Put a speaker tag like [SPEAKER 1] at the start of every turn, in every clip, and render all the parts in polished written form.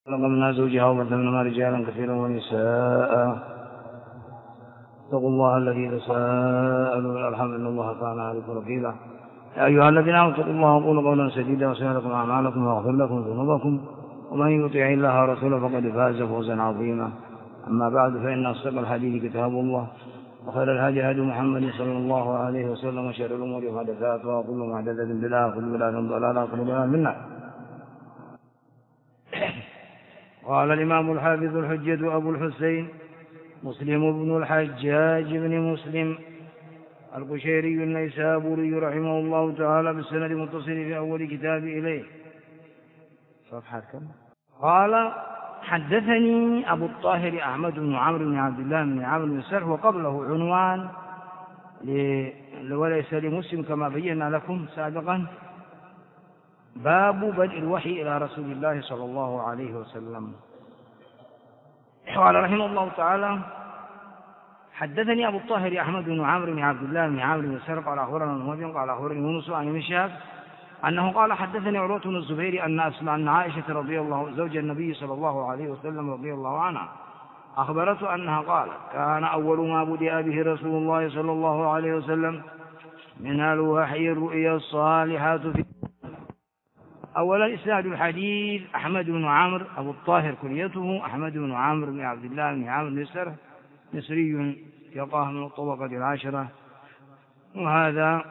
[SPEAKER 1] خلق منها زوجها وبث منهما رجالا كثيرا ونساء. اتقوا الله الذي تساءلون بالارحام ان الله كان عليكم رقيبا. يا ايها الذين امنوا اتقوا الله وقولوا قولا سديدا ويصلح لكم اعمالكم ويغفر لكم ذنوبكم ومن يطع الله ورسوله فقد فاز فوزا عظيما. اما بعد فان اصدق الحديث كتاب الله وخير الهدي هدي محمد صلى الله عليه وسلم وشر الامور محدثاتها وكل محدثة بدعة وكل بدعة ضلالة وكل ضلالة في النار. قال الإمام الحافظ الحجة أبو الحسين مسلم بن الحجاج بن مسلم القشيري النيسابوري رحمه الله تعالى بالسند المتصل في أول كتاب إليه. صفحة كم؟ قال حدثني أبو الطاهر أحمد بن عمرو بن عبد الله بن عمرو بن سرح وقبله عنوان وليس لمسلم كما بينا لكم سابقا باب بدء الوحي إلى رسول الله صلى الله عليه وسلم. قال رحمه الله تعالى حدثني أبو الطاهر أحمد بن عمرو بن عبد الله بن عمرو بن سرق قال أخبرنا المهدي قال أخبرني يونس عن ابن شهاب أنه قال حدثني عروة بن الزبير أن عائشة رضي الله زوج النبي صلى الله عليه وسلم رضي الله عنها أخبرته أنها قالت كان أول ما بدأ به رسول الله صلى الله عليه وسلم من الوحي الرؤيا الصالحات في. أولا إسناد الحديث أحمد بن عمرو أبو الطاهر كنيته أحمد بن عمرو بن عبد الله بن عمرو بن سرح مصري يقاه من الطبقة العاشرة، وهذا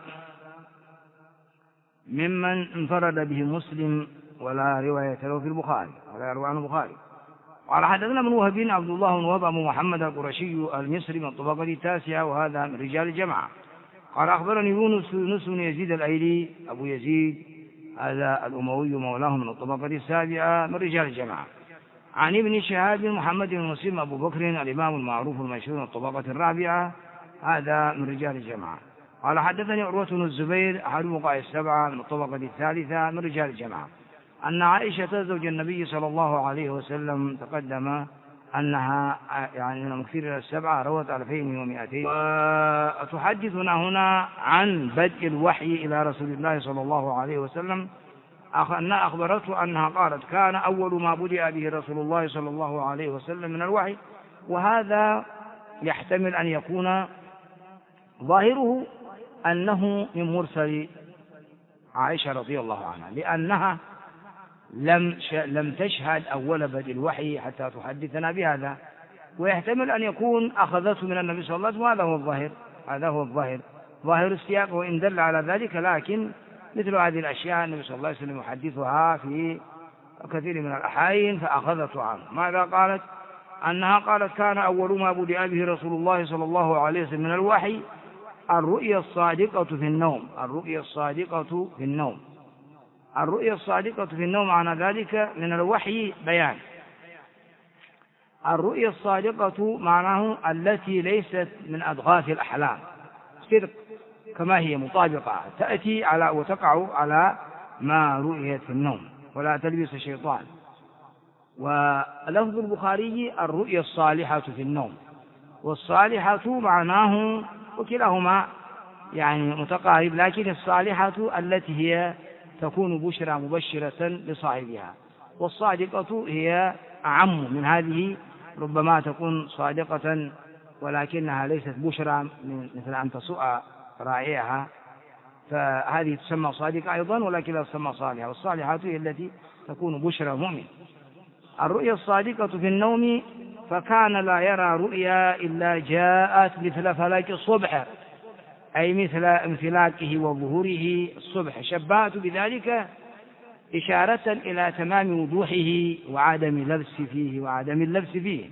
[SPEAKER 1] ممن انفرد به مسلم ولا رواية له في البخاري ولا يروي عنه البخاري. قال حدثنا من وهب عبد الله بن وهب أبو محمد القرشي المصري من الطبقة التاسعة وهذا من رجال الجماعة. قال أخبرني يونس بن يزيد الأيلي أبو يزيد هذا الأموي مولاه من الطبقة السابعة من رجال الجماعة عن ابن شهاب محمد بن مسلم أبو بكر الإمام المعروف المشهور من الطبقة الرابعة هذا من رجال الجماعة. قال حدثني عروة بن الزبير أحد الفقهاء السبعة من الطبقة الثالثة من رجال الجماعة أن عائشة زوج النبي صلى الله عليه وسلم تقدم أنها يعني من المكثرين السبعة روت 2200 وتحدثنا هنا عن بدء الوحي إلى رسول الله صلى الله عليه وسلم أنها أخبرته أنها قالت كان أول ما بدأ به رسول الله صلى الله عليه وسلم من الوحي، وهذا يحتمل أن يكون ظاهره أنه من مرسل عائشة رضي الله عنها لأنها لم تشهد أول بدء الوحي حتى تحدثنا بهذا، ويحتمل أن يكون أخذته من النبي صلى الله عليه وسلم. هذا هو الظاهر ظاهر السياق وإن دل على ذلك، لكن مثل هذه الأشياء النبي صلى الله عليه وسلم يحدثها في كثير من الأحايين فأخذته عنه. ماذا قالت؟ أنها قالت كان أول ما بدأ به رسول الله صلى الله عليه وسلم من الوحي الرؤيا الصادقة في النوم. الرؤيا الصادقة في النوم، الرؤيا الصادقة في النوم معنى ذلك من الوحي بيان. الرؤيا الصادقة معناه التي ليست من أضغاث الأحلام، صدق كما هي مطابقة تأتي على وتقع على ما رؤيت في النوم ولا تلبس الشيطان. ولفظ البخاري الرؤيا الصالحة في النوم، والصالحة معناه وكلاهما يعني متقارب، لكن الصالحة التي هي تكون بشرى مبشرة لصاحبها، والصادقة هي أعم من هذه، ربما تكون صادقة ولكنها ليست بشرى مثل أن تسوء راعيها، فهذه تسمى صادقة أيضا ولكن لا تسمى صالحة، والصالحة هي التي تكون بشرى مؤمن. الرؤيا الصادقة في النوم فكان لا يرى رؤيا إلا جاءت مثل فلك الصبح، أي مثل انفلاقه وظهوره الصبح، شبهت بذلك إشارة إلى تمام وضوحه وعدم اللبس فيه.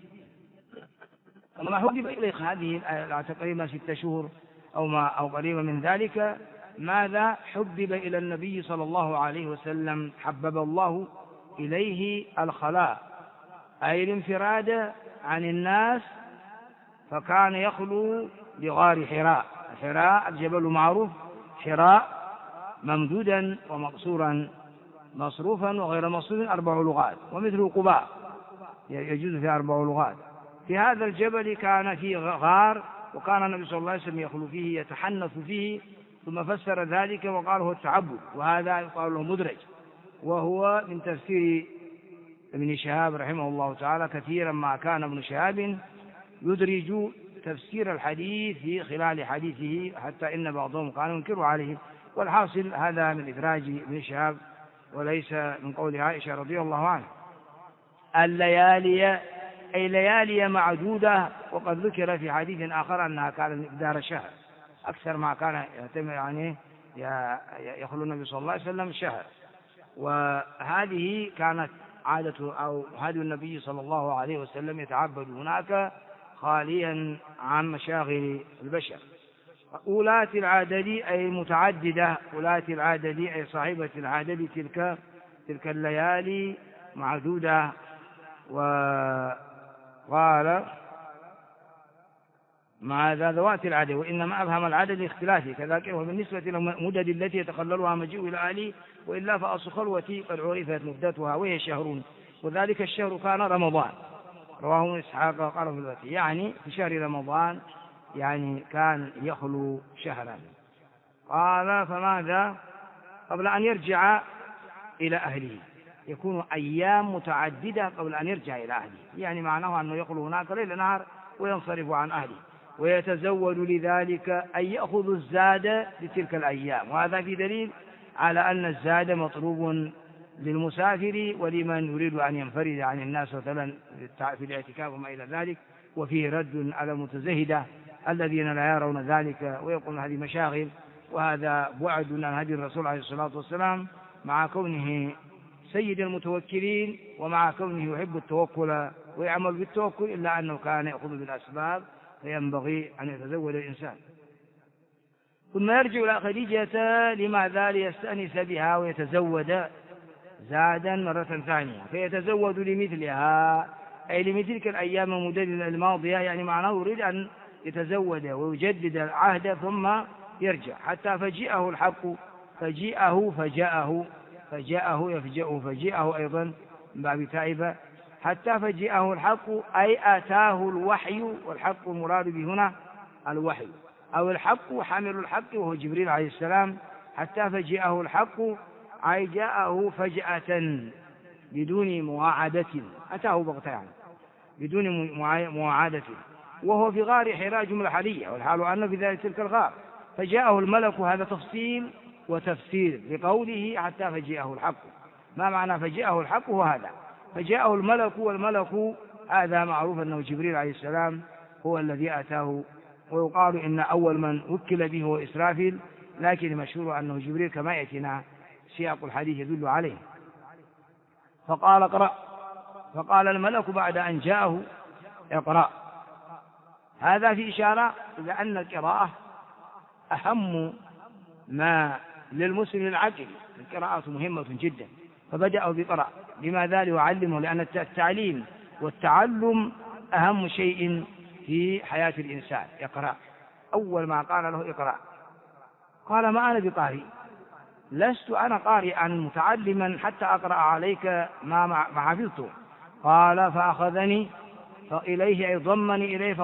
[SPEAKER 1] وما حبب إليك هذه تقريبا 6 شهور أو قريبا من ذلك، ماذا حبب إلى النبي صلى الله عليه وسلم؟ حبب الله إليه الخلاء، أي الانفراد عن الناس، فكان يخلو بغار حراء. حراء الجبل معروف، حراء ممدودا ومقصورا مصروفا وغير مصروف 4 لغات، ومثل قباء يجوز في 4 لغات. في هذا الجبل كان فيه غار، وكان النبي صلى الله عليه وسلم يخلو فيه يتحنث فيه، ثم فسر ذلك وقال هو التعبد، وهذا يقال له مدرج، وهو من تفسير ابن شهاب رحمه الله تعالى كثيرا ما كان ابن شهاب يدرج تفسير الحديث في خلال حديثه، حتى إن بعضهم كانوا ينكروا عليه. والحاصل هذا من إدراج ابن شهاب وليس من قول عائشة رضي الله عنها. الليالي أي ليالي معدودة، وقد ذكر في حديث آخر أنها كانت مقدار شهر، أكثر ما كان يعني يخلو النبي صلى الله عليه وسلم شهر. وهذه كانت عادة أو هدي النبي صلى الله عليه وسلم، يتعبد هناك خاليا عن مشاغل البشر. أولاة العدد أي متعددة، أولاة العدد أي صاحبة العدد تلك الليالي معدودة. وقال مع ذوات العدد، وإنما أبهم العدد لاختلافه كذلك. وبالنسبة للمدد التي يتخللها مجيء إلى أهله، وإلا فأصل خلوتي قد عرفت مدتها وهي شهرون، وذلك الشهر كان رمضان. رواه إسحاق قال في الوقت، يعني في شهر رمضان يعني كان يخلو شهرا. قال فماذا قبل أن يرجع إلى أهله، يكون أيام متعددة قبل أن يرجع إلى أهله، يعني معناه أنه يخلو هناك ليل نهار وينصرف عن أهله. ويتزود لذلك أن يأخذ الزاد لتلك الأيام، وهذا في دليل على أن الزاد مطلوب للمسافر ولمن يريد أن ينفرد عن الناس مثلا في الاعتكاف وما إلى ذلك. وفيه رد على المتزهدة الذين لا يرون ذلك ويقولون هذه مشاغل، وهذا بعد عن هدي الرسول عليه الصلاة والسلام، مع كونه سيد المتوكلين ومع كونه يحب التوكل ويعمل بالتوكل، إلا أنه كان يأخذ بالأسباب، فينبغي أن يتزود الإنسان. ثم يرجع إلى خديجة لماذا؟ ليستأنس بها ويتزود زادا مرة ثانية، فيتزود لمثلها أي لمثلك الأيام المدللة الماضية، يعني معناه يريد أن يتزود ويجدد العهد ثم يرجع. حتى فجيءه الحق، فجاءه يفجأه فجيءه أيضا من باب تائبة. حتى فجيءه الحق أي آتاه الوحي، والحق المراد به هنا الوحي أو الحق حامل الحق وهو جبريل عليه السلام. حتى فجيءه الحق أي جاءه فجأة بدون مواعدة، أتاه بغتة يعني بدون مواعدة، وهو في غار حراء جملة حالية، والحال أنه في ذلك تلك الغار. فجاءه الملك، هذا تفصيل وتفسير لقوله حتى فجاءه الحق. ما معنى فجاءه الحق؟ هو هذا، فجاءه الملك، والملك هذا معروف أنه جبريل عليه السلام هو الذي أتاه. ويقال إن أول من وكل به هو إسرافيل، لكن المشهور أنه جبريل كما يأتينا سياق الحديث يدل عليه. فقال اقرأ، فقال الملك بعد أن جاءه اقرأ. هذا في إشارة إلى أن القراءة أهم ما للمسلم العاقل، القراءة مهمة جدا، فبدأوا بقرأ. لماذا؟ ليعلمه، لأن التعليم والتعلم أهم شيء في حياة الإنسان. يقرأ، أول ما قال له اقرأ. قال ما أنا بقارئ، لست أنا قارئا متعلما حتى أقرأ عليك ما حفظته. قال فأخذني فإليه أي ضمني إليه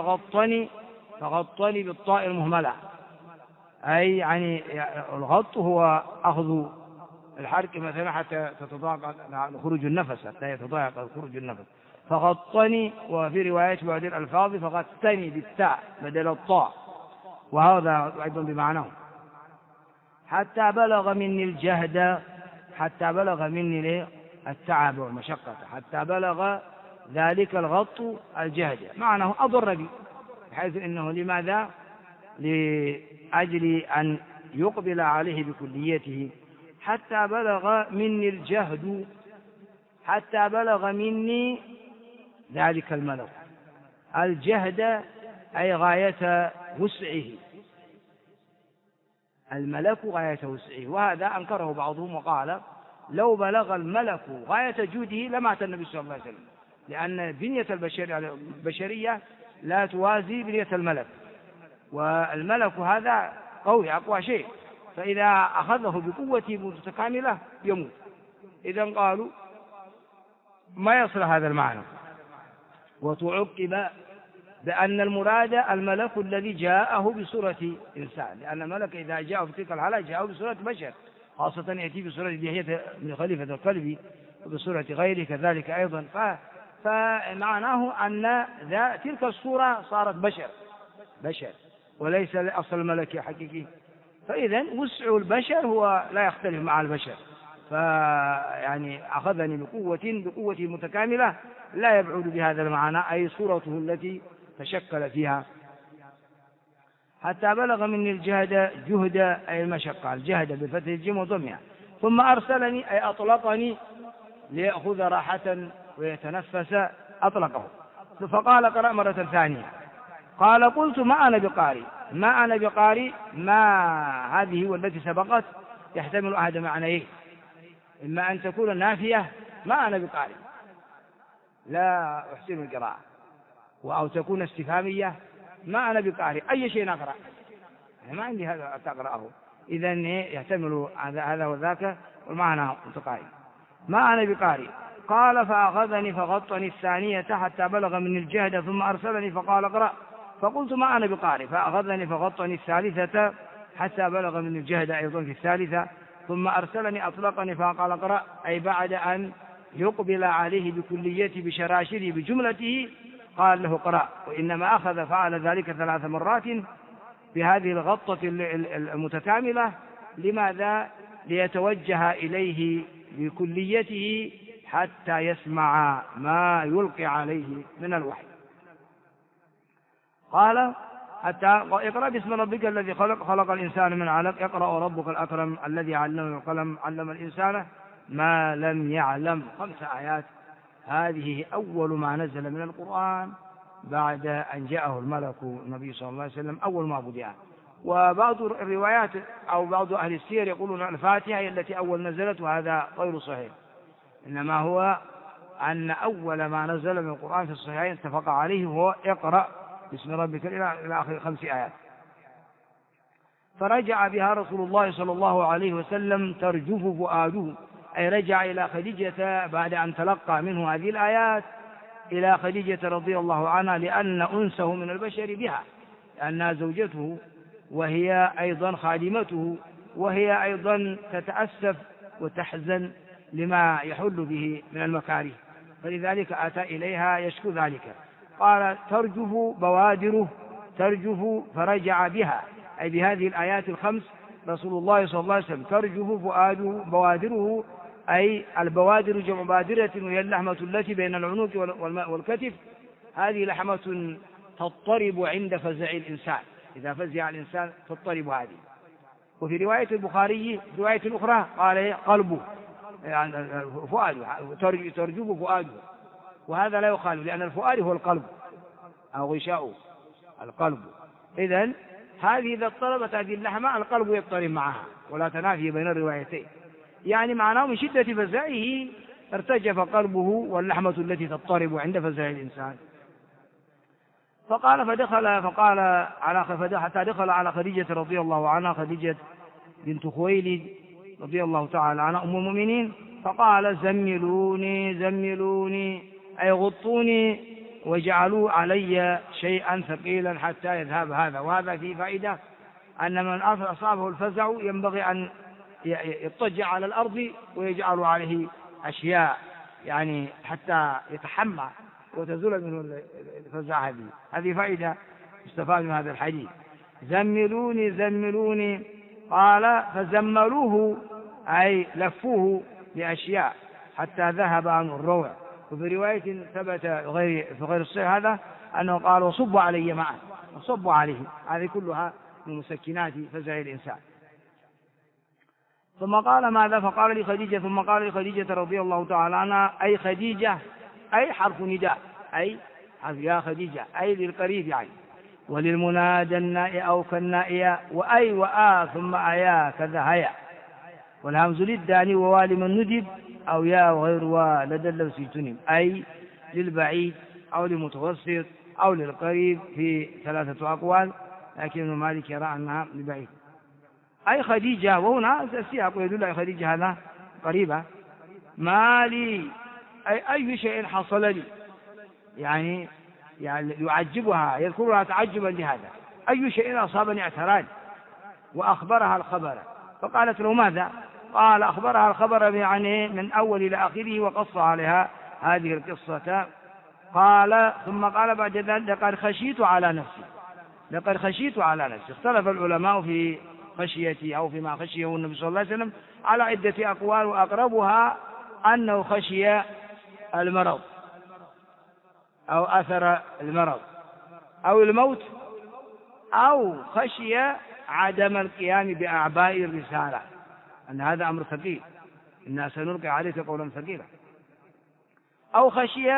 [SPEAKER 1] فغطني بالطاء المهملة، أي يعني الغط هو أخذ الحرك مثلا حتى تتضايق خروج النفس، حتى يتضايق خروج النفس. فغطني، وفي رواية بعض الألفاظ فغطني بالتاء بدل الطاء، وهذا أيضا بمعناه. حتى بلغ مني الجهد، حتى بلغ مني التعب والمشقة، حتى بلغ ذلك الغط الجهد، معناه أضر بي، بحيث إنه لماذا؟ لأجل أن يقبل عليه بكليته. حتى بلغ مني الجهد، حتى بلغ مني ذلك الملك. الجهد أي غاية وسعه، الملك غاية وسعه، وهذا أنكره بعضهم وقال لو بلغ الملك غاية جوده لما أتى النبي صلى الله عليه وسلم، لأن بنية البشرية لا توازي بنية الملك، والملك هذا قوي أقوى شيء، فإذا أخذه بقوة متكاملة يموت. إذن قالوا ما يصل هذا المعنى. وتعقب بأن المراد الملك الذي جاءه بصورة إنسان، لأن الملك إذا جاءه في تلك الحالة جاءه بصورة بشر، خاصة يأتي بصورة دحية من خليفة القلب وبصورة غيره كذلك أيضا. فمعناه أن تلك الصورة صارت بشر وليس أصل ملكي حقيقي. فإذا وسع البشر هو لا يختلف مع البشر، فيعني أخذني بقوته متكاملة لا يبعد بهذا المعنى، أي صورته التي تشكل فيها. حتى بلغ مني جهد أي المشقة، الجهد بفتح الجيم وضمها. ثم أرسلني أي أطلقني ليأخذ راحة ويتنفس، أطلقه. فقال قرأ مرة ثانية. قال قلت ما أنا بقارئ، ما هذه والتي سبقت يحتمل أحد معنيين، إما أن تكون نافية ما أنا بقارئ لا أحسن القراءة، أو تكون استفهامية ما أنا بقارئ أي شيء أقرأ، ما عندي هذا تقرأه. إذن يحتمل هذا وذاك والمعنى متقارب. ما أنا بقارئ. قال فأخذني فغطني الثانية حتى بلغ من الجهد ثم أرسلني فقال اقرأ. فقلت ما أنا بقارئ. فأخذني فغطني الثالثة حتى بلغ من الجهد أيضا في الثالثة ثم أرسلني أطلقني فقال اقرأ، أي بعد أن يقبل عليه بكليته بشراشره بجملته قال له اقرأ. وإنما فعل ذلك 3 مرات بهذه الغطة المتكاملة. لماذا؟ ليتوجه إليه بكليته حتى يسمع ما يلقي عليه من الوحي. قال حتى اقرأ باسم ربك الذي خلق الإنسان من علق، اقرأ وربك الأكرم الذي علم بالقلم علم الإنسان ما لم يعلم. 5 آيات. هذه أول ما نزل من القرآن بعد أن جاءه الملك النبي صلى الله عليه وسلم، أول ما بدأ. وبعض الروايات أو بعض أهل السير يقولون الفاتحة هي التي أول نزلت، وهذا غير صحيح، إنما هو أن أول ما نزل من القرآن في الصحيحين اتفق عليه هو اقرأ باسم ربك إلى آخر 5 آيات. فرجع بها رسول الله صلى الله عليه وسلم ترجف فؤاده، أي رجع إلى خديجة بعد أن تلقى منه هذه الآيات إلى خديجة رضي الله عنها، لأن أنسه من البشر بها، لأنها زوجته وهي أيضا خادمته، وهي أيضا تتأسف وتحزن لما يحل به من المكاره، فلذلك أتى إليها يشكو ذلك. قال ترجف بوادره، ترجف فرجع بها، أي بهذه الآيات ال5 رسول الله صلى الله عليه وسلم ترجف فؤاده بوادره، أي البوادر جمع بادرة، وهي اللحمة التي بين العنق والكتف. هذه لحمة تضطرب عند فزع الإنسان، إذا فزع الإنسان تضطرب هذه. وفي رواية البخاري رواية أخرى قال قلبه، يعني فؤاده، ترجف فؤاده، وهذا لا يخالف، لأن الفؤاد هو القلب أو غشاؤه القلب. إذن هذه إذا اضطربت هذه اللحمة القلب يضطرب معها، ولا تنافي بين الروايتين، يعني معناه من شدة فزعه ارتجف قلبه واللحمة التي تضطرب عند فزع الإنسان. حتى دخل على خديجة رضي الله عنها، خديجة بنت خويلد رضي الله تعالى عنها أم المؤمنين، فقال زملوني أي غطوني وجعلوا علي شيئا ثقيلا حتى يذهب هذا. وهذا فيه فائدة أن من أصابه الفزع ينبغي أن يضطجع على الأرض ويجعل عليه أشياء، يعني حتى يتحمى وتزول منه الفزع. هذه فائدة استفاد من هذا الحديث. زملوني. قال فزملوه أي لفوه بأشياء حتى ذهب عنه الروع. وفي رواية ثبت في غير الصحيح هذا أنه قال وصبوا علي معه، وصبوا عليه. هذه كلها من مسكنات فزع الإنسان. ثم قال ماذا؟ فقال لخديجة رضي الله تعالى عنها، أي خديجة أي حرف نداء، أي يا خديجة أي للقريب يعني، وللمنادى النائي أو كالنائية، وأي وآ ثم أيا كذا هيا، والهمز للداني ووالي من ندب أو يا وغير ولدى اللوسي تنم، أي للبعيد أو للمتوسط أو للقريب في 3 أقوال، لكن ابن مالك يرى أنها للبعيد. أي خديجة، وهنا السياق يدل على خديجة هذا قريبة. ما لي أي شيء حصل لي، يعني يعجبها، يذكرها تعجبا لهذا، أي شيء أصابني اعتراض، وأخبرها الخبر. فقالت له ماذا؟ قال أخبرها الخبر يعني من أول إلى آخره وقص عليها هذه القصة. قال ثم قال بعد ذلك لقد خشيت على نفسي، لقد خشيت على نفسي. اختلف العلماء في خشيتي أو فيما خشيه النبي صلى الله عليه وسلم على عدة أقوال، وأقربها أنه خشي المرض أو أثر المرض أو الموت، أو خشي عدم القيام بأعباء الرسالة، أن هذا أمر ثقيل، إنا سنلقي عليك قولا ثقيلا، أو خشي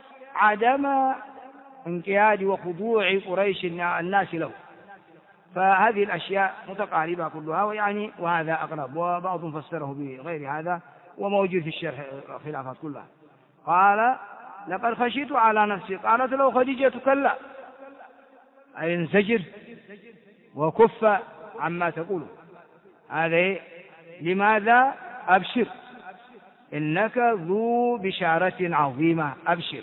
[SPEAKER 1] عدم انقياد وخضوع قريش الناس له. فهذه الأشياء متقاربة كلها، ويعني وهذا أقرب، وبعضهم فسره بغير هذا وموجود في الشرح خلافات كلها. قال لقد خشيت على نفسي. قالت له خديجة كلا، أي انزجر وكف عما تقول. هذا لماذا؟ أبشر إنك ذو بشارة عظيمة، أبشر.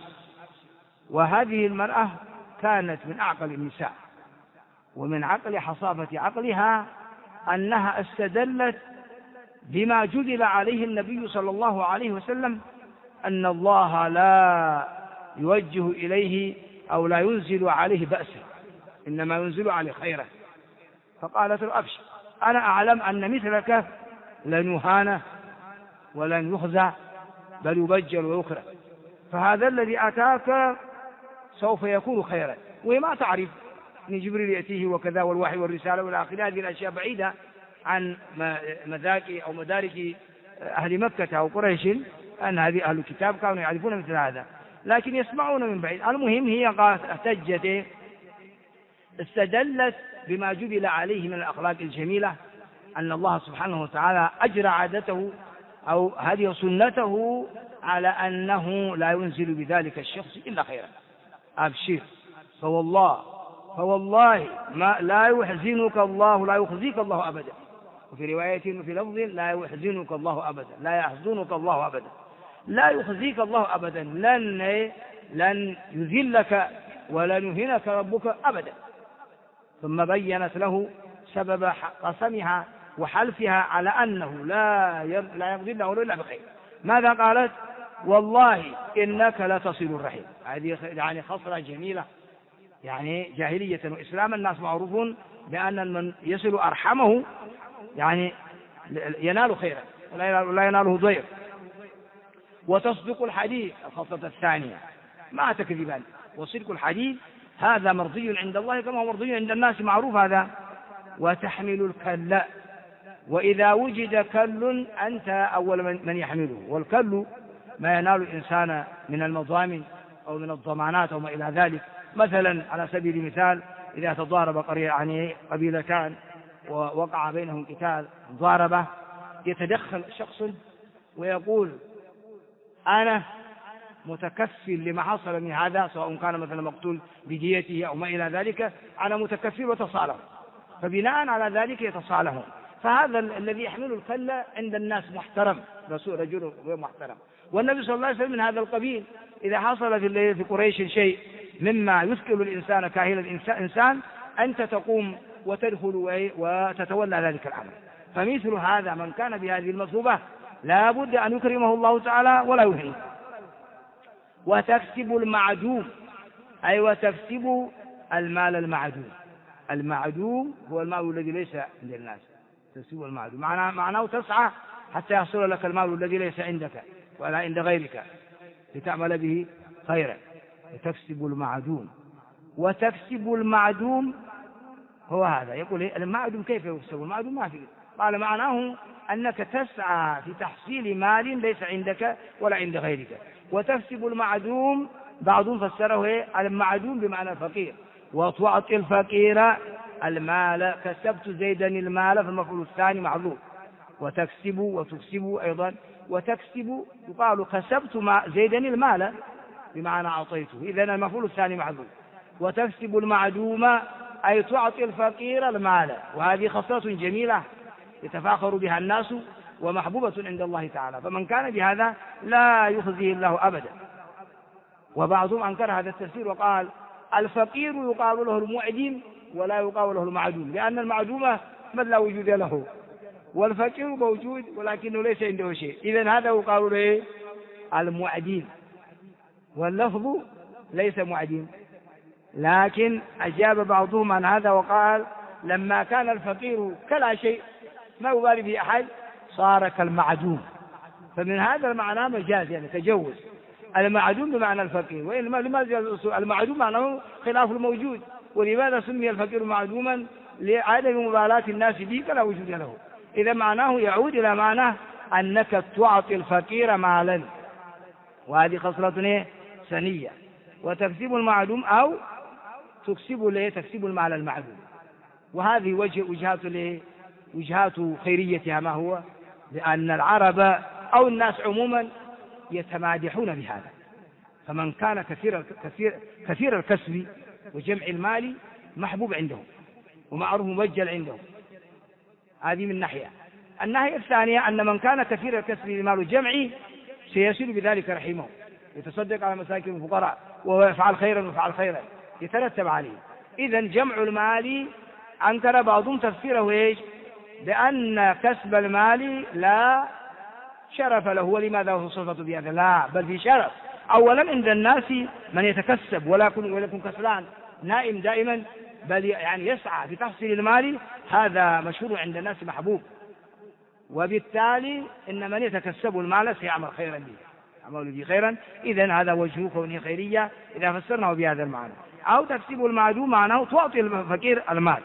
[SPEAKER 1] وهذه المرأة كانت من أعقل النساء، ومن عقل حصافة عقلها أنها استدلت بما جدل عليه النبي صلى الله عليه وسلم، أن الله لا يوجه إليه أو لا ينزل عليه بأسا، إنما ينزل عليه خيرا. فقالت له أبشر، أنا أعلم أن مثلك لن يهان ولن يخزى بل يبجل ويكرم، فهذا الذي أتاك سوف يكون خيرا. وما تعرف أن جبريل يأتيه وكذا والوحي والرسالة والى آخره، هذه الأشياء بعيدة عن مذاق أو مدارك أهل مكة أو قريش، أن هذه أهل الكتاب كانوا يعرفون مثل هذا، لكن يسمعون من بعيد. المهم هي احتجت، استدلت بما جبل عليه من الأخلاق الجميلة، أن الله سبحانه وتعالى أجرى عادته أو هذه سنته على أنه لا ينزل بذلك الشخص إلا خيرا. أبشر، فوالله ما لا يحزنك الله، لا يخزيك الله أبدا. وفي رواية في لفظ لا يحزنك الله أبدا، لا يحزنك الله أبدا، لا يخزيك الله أبدا، لن يذلك ولن يهنك ربك أبدا. ثم بينت له سبب قسمها وحلفها على أنه لا يغذله إلا بخير. ماذا قالت؟ والله إنك لتصل الرحم. هذه يعني خصلة جميلة، يعني جاهلية وإسلاما الناس معروفون بأن من يصل أرحمه يعني ينال خيرا ولا يناله ضير. وتصدق الحديث، الخصلة الثانية، ما تكذبان، وصدق الحديث هذا مرضي عند الله كما هو مرضي عند الناس، معروف هذا. وتحمل الكل، وإذا وجد كل أنت أول من يحمله، والكل ما ينال الإنسان من المضامن أو من الضمانات أو ما إلى ذلك. مثلا على سبيل المثال إذا تضارب قبيلتان ووقع بينهم قتال ضاربة، يتدخل شخص ويقول أنا متكفل لما حصل من هذا، سواء كان مثلا مقتول بديته أو ما إلى ذلك، أنا متكفل وتصالح، فبناء على ذلك يتصالحون. فهذا الذي يحمل الكلة عند الناس محترم، رجل محترم. والنبي صلى الله عليه وسلم من هذا القبيل. إذا حصل في قريش شيء مما يثقل الإنسان كاهل الإنسان، أنت تقوم وتدخل وتتولى ذلك الأمر. فمثل هذا من كان بهذه المثوبة لا بد أن يكرمه الله تعالى ولا يهينه. وتكسب المعدوم، أي وتكسب المال المعدوم. المعدوم هو المال الذي ليس عند الناس، تكسب المعدوم معناه تسعى حتى يحصل لك المال الذي ليس عندك ولا عند غيرك لتعمل به خيرا. وتكسب المعدوم. وتكسب المعدوم هو هذا، يقول المعدوم كيف يكسب؟ المعدوم ما في، قال معناه أنك تسعى في تحصيل مال ليس عندك ولا عند غيرك. وتكسب المعدوم بعضهم فسره المعدوم بمعنى الفقير، وتعطي الفقير المال، كسبت زيدا المال، فالمفعول الثاني معذوب. وتكسب وتكسب أيضا. وتكسب يقال كسبت زيدا المال بمعنى أعطيته، إذن المفعول الثاني معذوب. وتكسب المعدوم أي تعطي الفقير المال، وهذه خصلة جميلة يتفاخر بها الناس ومحبوبة عند الله تعالى، فمن كان بهذا لا يخزيه الله أبدا. وبعضهم أنكر هذا التفسير وقال الفقير يقال له المعدم ولا يقال له المعدوم، لأن المعدوم من لا وجود له، والفقير موجود ولكنه ليس عنده شيء، إذن هذا يقال له المعديم، واللفظ ليس معديم. لكن أجاب بعضهم عن هذا وقال لما كان الفقير كلا شيء ما يبالي به أحد صار كالمعدوم، فمن هذا المعنى مجاز يعني تجوز، المعدوم بمعنى الفقير. لماذا المعدوم معناه خلاف الموجود، ولماذا سمي الفقير معدوما؟ لعدم مبالاة الناس به فلا وجود له. إذا معناه يعود إلى معنى أنك تعطي الفقير مالا، وهذه خصلة سنية. وتكسب المعدوم أو تكسب المال المعدوم، وهذه وجهات خيريتها ما هو؟ لأن العرب أو الناس عموما يتمادحون بهذا، فمن كان كثير الكسب وجمع المال محبوب عندهم ومعروف مبجل عندهم. هذه من ناحية. الناحية الثانية أن من كان كثير الكسب بمال الجمع سيصل بذلك رحمه، يتصدق على مساكين الفقراء ويفعل خيرا يترتب عليه. إذن جمع المال أنكر بعضهم تفسيره إيش؟ بأن كسب المال لا شرف له. ولماذا هو صفة بهذا؟ لا، بل في شرف. أولا عند الناس من يتكسب ولا يكون كسلان نائم دائما، بل يعني يسعى بتحصيل المال، هذا مشهور عند الناس محبوب. وبالتالي إن من يتكسب المال سيعمل خيرا به، عمل به خيرا. إذن هذا وجه كونه خيرية إذا فسرناه بهذا المعنى. أو تكسب المعدوم معناه تعطي الفقير المال.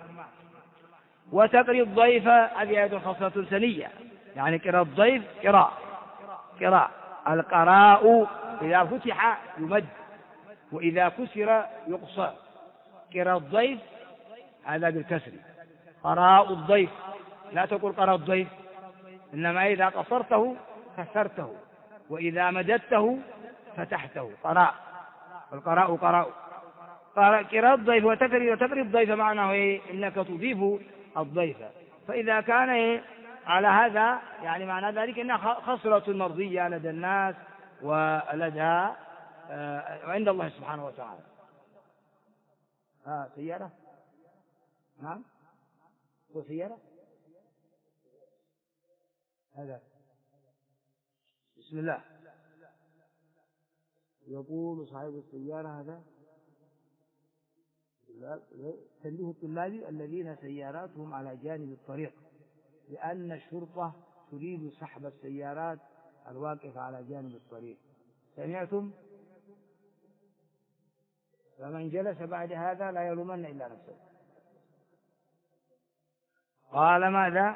[SPEAKER 1] وتقري الضيف هذه أيضا خاصة سنية، يعني قراء الضيف قراء القراء إذا فتح يمد وإذا كسر يقصر. قراء الضيف هذا بالكسر، قراء الضيف، لا تقول قراء الضيف، إنما إذا قصرته كسرته وإذا مددته فتحته قراء. القراء قراء الضيف. وتقري الضيف معناه إيه؟ إنك تضيف الضيف. فإذا كان على هذا يعني معنى ذلك إنها خصلة مرضية لدى الناس ولدى وعند الله سبحانه وتعالى. سيارة؟ نعم، وسيارة هذا. بسم الله. يقول صاحب السيارة هذا تنبيه الطلاب الذين سياراتهم على جانب الطريق، لأن الشرطة تريد سحب السيارات الواقفة على جانب الطريق. سمعتم؟ فمن جلس بعد هذا لا يلومن إلا نفسه. قال ماذا؟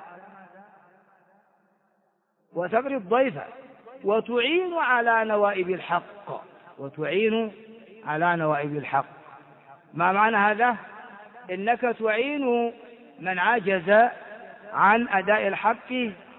[SPEAKER 1] وتقري الضيف وتعين على نوائب الحق. وتعين على نوائب الحق، ما معنى هذا؟ إنك تعين من عجز عن أداء الحق.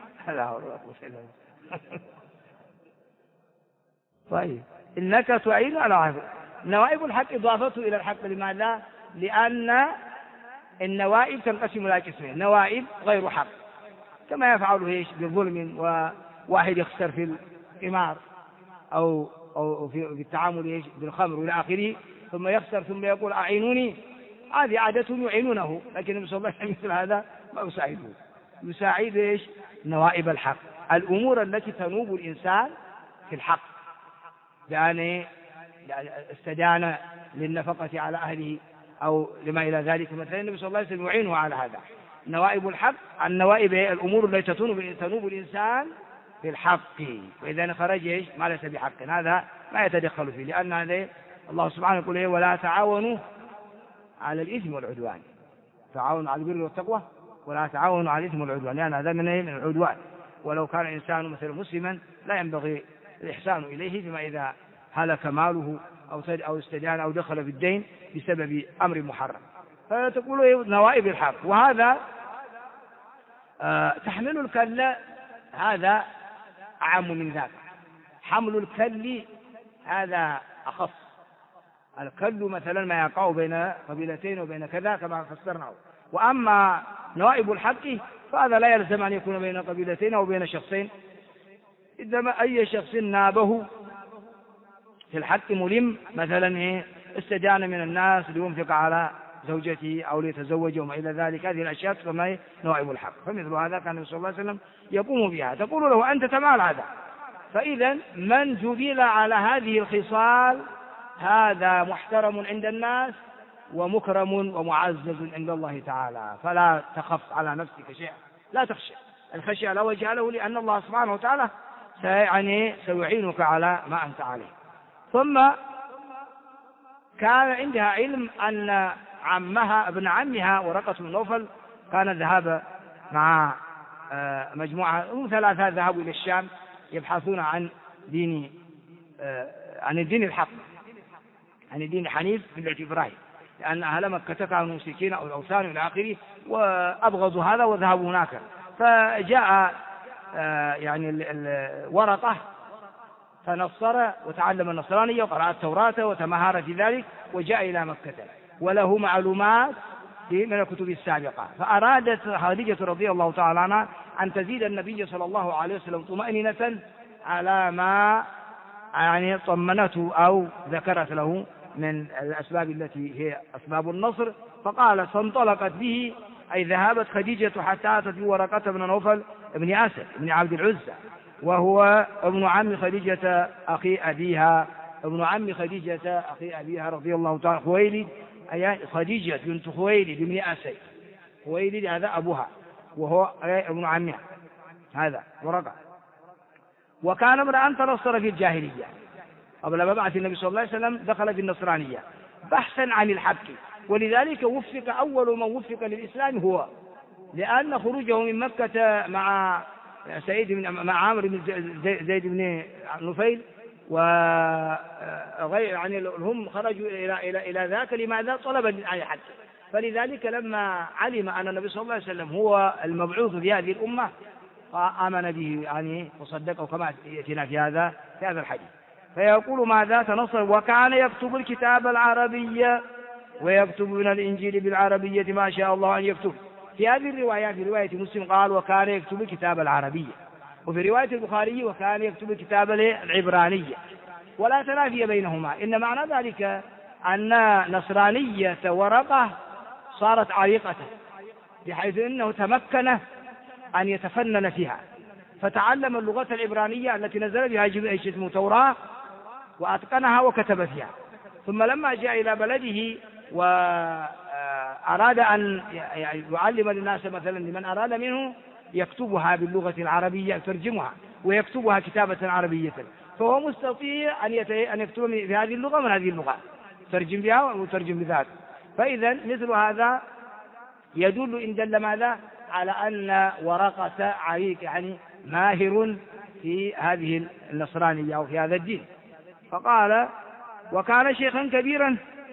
[SPEAKER 1] طيب، إنك تعين على نوائب الحق. إضافته إلى الحق لماذا؟ لأن النوائب تنقسم إلى قسمين: نوائب غير حق كما يفعله ايش بالظلم، وواحد يخسر في القمار أو في التعامل ايش بالخمر والى آخره، ثم يخسر ثم يقول أعينوني. هذه عادتهم يعينونه، لكن النبي صلى الله عليه وسلم مثل هذا ما يساعده. يساعد ايش؟ نوائب الحق، الأمور التي تنوب الإنسان في الحق، يعني استدان للنفقة على أهله أو لما إلى ذلك. مثلا النبي صلى الله عليه وسلم يعينه على هذا. نوائب الحق، النوائب الأمور التي تنوب الإنسان في الحق، وإذا خرج ايش ما ليس بحق هذا ما يتدخل فيه، لأن هذا الله سبحانه يقول ولا تعاونوا على الإثم والعدوان. تعاونوا على البر والتقوى ولا تعاونوا على الإثم والعدوان، لأن هذا من العدوان. ولو كان الإنسان مثلا مسلما لا ينبغي الإحسان إليه فيما إذا هلك ماله أو استدان أو دخل في الدين بسبب أمر محرم. فتقول نوائب الحق. وهذا تحمل الكل هذا أعم من ذاك. حمل الكل هذا أخص. الكل مثلا ما يقع بين قبيلتين وبين كذا كما فسرناه. وأما نوائب الحق فهذا لا يلزم أن يكون بين قبيلتين أو بين شخصين، إنما أي شخص نابه في الحق ملم، مثلا استدان من الناس لينفق على زوجته أو ليتزوج وما إلى ذلك، هذه الأشياء تسمى نوائب الحق. فمثل هذا كان النبي صلى الله عليه وسلم يقوم بها. تقول له أنت تفعل هذا. فإذا من جبل على هذه الخصال هذا محترم عند الناس ومكرم ومعزز عند الله تعالى، فلا تخف على نفسك شيئا، لا تخشى. الخشية لا وجه له، لأن الله سبحانه وتعالى سيعينك على ما أنت عليه. ثم كان عندها علم أن عمها ابن عمها ورقة بن نوفل كان ذهب مع مجموعة ثلاثة ذهبوا إلى الشام يبحثون عن الدين الحق، عن الدين الحنيف ملة إبراهيم، لأن أهل مكة كانوا مشركين أو الأوثان إلى آخره وأبغضوا هذا وذهبوا هناك. فجاء ورقة فنصر وتعلم النصرانية وقرأ التوراة وتمهر في ذلك وجاء إلى مكة وله معلومات من الكتب السابقة. فأرادت خديجة رضي الله تعالى عنها أن تزيد النبي صلى الله عليه وسلم طمأنينة على ما طمنته أو ذكرت له من الأسباب التي هي أسباب النصر. فقال فانطلقت به، أي ذهبت خديجة حتى أتت بورقة بن نوفل ابن أسد بن عبد العزى، وهو ابن عم خديجة أخي أبيها، ابن عم خديجة أخي أبيها رضي الله تعالى، خويلد، أي خديجة بنت خويلد بن أسد. خويلد هذا أبوها وهو ابن عمها، هذا ورقة. وكان امرأ تنصر في الجاهلية قبل مبعث النبي صلى الله عليه وسلم، دخل في النصرانية بحثا عن الحق، ولذلك وفق أول من وفق للإسلام هو، لأن خروجه من مكة مع عامر بن زيد بن نفيل وغير هم خرجوا إلى ذاك لماذا؟ طلبا للحق. فلذلك لما علم أن النبي صلى الله عليه وسلم هو المبعوث في هذه الأمة آمن به وصدقه كما يأتينا في هذا الحديث. فيقول ماذا؟ تنصر. وكان يكتب الكتاب العربية ويكتب من الإنجيل بالعربية ما شاء الله أن يكتب. في هذه الرواية، في رواية مسلم قال وكان يكتب الكتاب العربية، وفي رواية البخاري وكان يكتب الكتاب العبرانية، ولا تنافي بينهما. إن معنى ذلك أن نصرانية ورقة صارت عريقة، بحيث أنه تمكن أن يتفنن فيها، فتعلم اللغة العبرانية التي نزل بها جبريل التوراة وأتقنها وكتب فيها. ثم لما جاء إلى بلده وأراد أن يعلم الناس مثلا لمن أراد منه يكتبها باللغة العربية، يترجمها ويكتبها كتابة عربية، فهو مستطيع أن يكتب في هذه اللغة من هذه اللغة، ترجم بها وترجم بذات. فإذا مثل هذا يدل إن دل ماذا؟ على أن ورقة عريق ماهر في هذه النصرانية أو في هذا الدين. فقال وكان شيخا كبيرا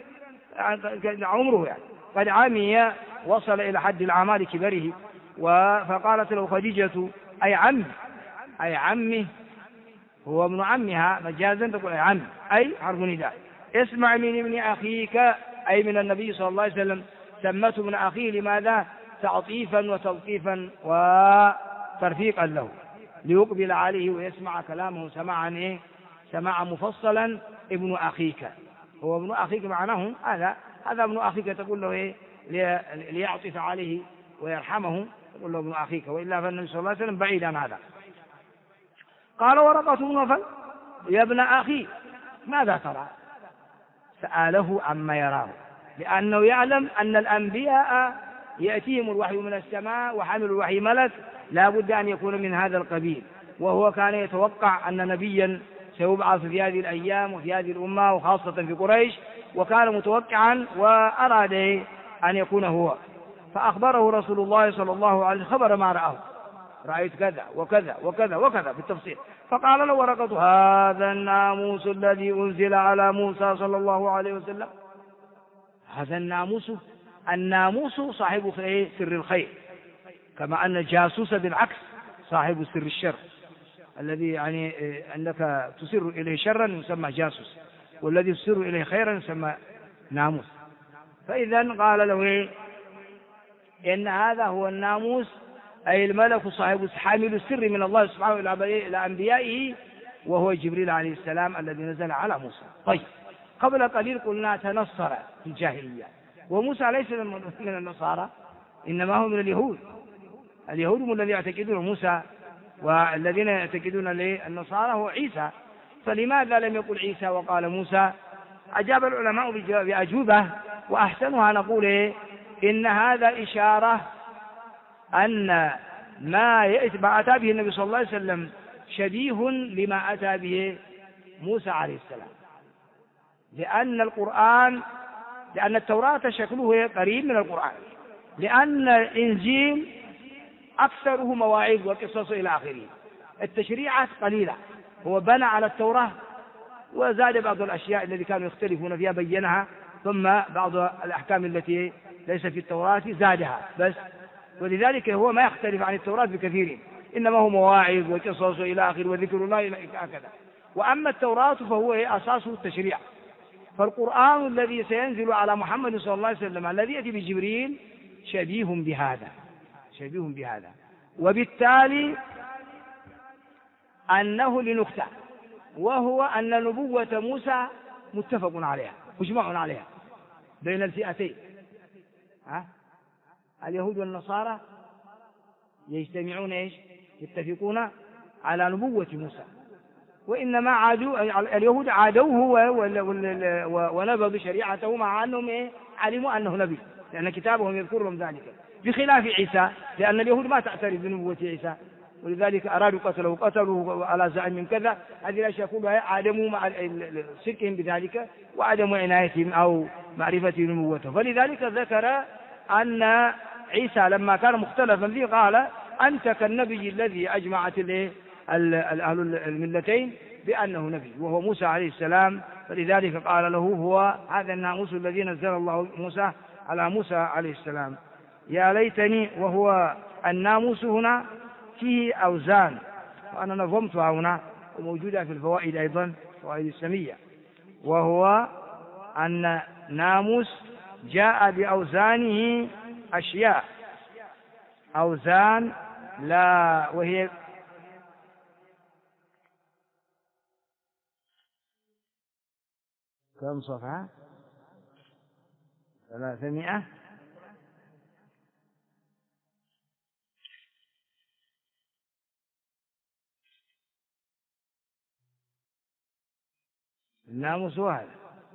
[SPEAKER 1] عمره قد عمي، وصل إلى حد الأعمال كبره. فقالت له خديجة أي عمي هو ابن عمها مجازا، تقول أي عمي أي حرف نداء، اسمع من ابن أخيك، أي من النبي صلى الله عليه وسلم. سمته ابن أخيه لماذا؟ تعطيفا وتلطيفا وترفيقا له، ليقبل عليه ويسمع كلامه سماعا مفصلا. ابن أخيك هو ابن أخيك، معناه هذا ابن أخيك، تقول له ليعطف عليه ويرحمه، تقول له ابن أخيك، وإلا فالنبي صلى الله عليه وسلم بعيد عن هذا. قال ورقة بن نوفل يا ابن أخي ماذا ترى؟ سأله عما يراه، لأنه يعلم أن الأنبياء يأتيهم الوحي من السماء وحمل الوحي ملك، لا بد أن يكون من هذا القبيل. وهو كان يتوقع أن نبيا سيبعث في هذه الأيام وفي هذه الأمة وخاصة في قريش، وكان متوقعا وأراد أن يكون هو. فأخبره رسول الله صلى الله عليه وسلم خبر ما رآه، رأيت كذا وكذا وكذا وكذا بالتفصيل. فقال له ورقة هذا الناموس الذي أنزل على موسى صلى الله عليه وسلم. هذا الناموس صاحب سر الخير، كما أن الجاسوس بالعكس صاحب سر الشر، الذي أنك تسر إليه شرا يسمى جاسوس، والذي تسر إليه خيرا يسمى ناموس. فإذا قال له إن هذا هو الناموس، أي الملك صاحب حامل السر من الله سبحانه إلى أنبيائه، وهو جبريل عليه السلام الذي نزل على موسى. طيب، قبل قليل قلنا تنصر في الجاهلية، وموسى ليس من النصارى، إنما هو من اليهود. اليهود هم الذين يعتقدون موسى، والذين يعتقدون للنصارى هو عيسى. فلماذا لم يقل عيسى وقال موسى؟ أجاب العلماء بأجوبة، وأحسنها نقول إن هذا إشارة أن ما أتى به النبي صلى الله عليه وسلم شبيه لما أتى به موسى عليه السلام، لأن التوراة شكله قريب من القرآن، لأن الإنجيل أكثره مواعيد وقصص إلى آخره، التشريعات قليلة. هو بنى على التوراة وزاد بعض الأشياء التي كانوا يختلفون فيها بينها، ثم بعض الأحكام التي ليس في التوراة زادها بس، ولذلك هو ما يختلف عن التوراة بكثير، إنما هو مواعظ وقصص إلى آخره وذكر الله هكذا. وأما التوراة فهو أساسه التشريع. فالقرآن الذي سينزل على محمد صلى الله عليه وسلم الذي يأتي بجبريل شبيه بهذا، وبالتالي أنه لنكتة، وهو أن نبوة موسى متفق عليها مجمع عليها بين الفئتين، اليهود والنصارى يجتمعون يتفقون على نبوة موسى، وإنما اليهود عادوه ونبذوا شريعته مع أنهم علموا أنه نبي، لأن كتابهم يذكرهم ذلك، بخلاف عيسى، لأن اليهود ما تعترف بنبوة عيسى، ولذلك أرادوا قتلوه على زعم من كذا. هذه الأشياء كلها عدموا مع صدقهم بذلك وعدموا عنايتهم أو معرفة نبوته. فلذلك ذكر أن عيسى لما كان مختلفا فيه قال أنت كالنبي الذي أجمعت أهل الملتين بأنه نبي، وهو موسى عليه السلام. فلذلك قال له هو هذا الناموس الذي نزل الله موسى على موسى عليه السلام. يا ليتني، وهو الناموس هنا فيه أوزان، وأنا نظمتها هنا وموجودة في الفوائد أيضا، فوائد السمية، وهو أن ناموس جاء بأوزانه أشياء، أوزان لا، وهي كم صفحة؟ 300. الناموس واحد،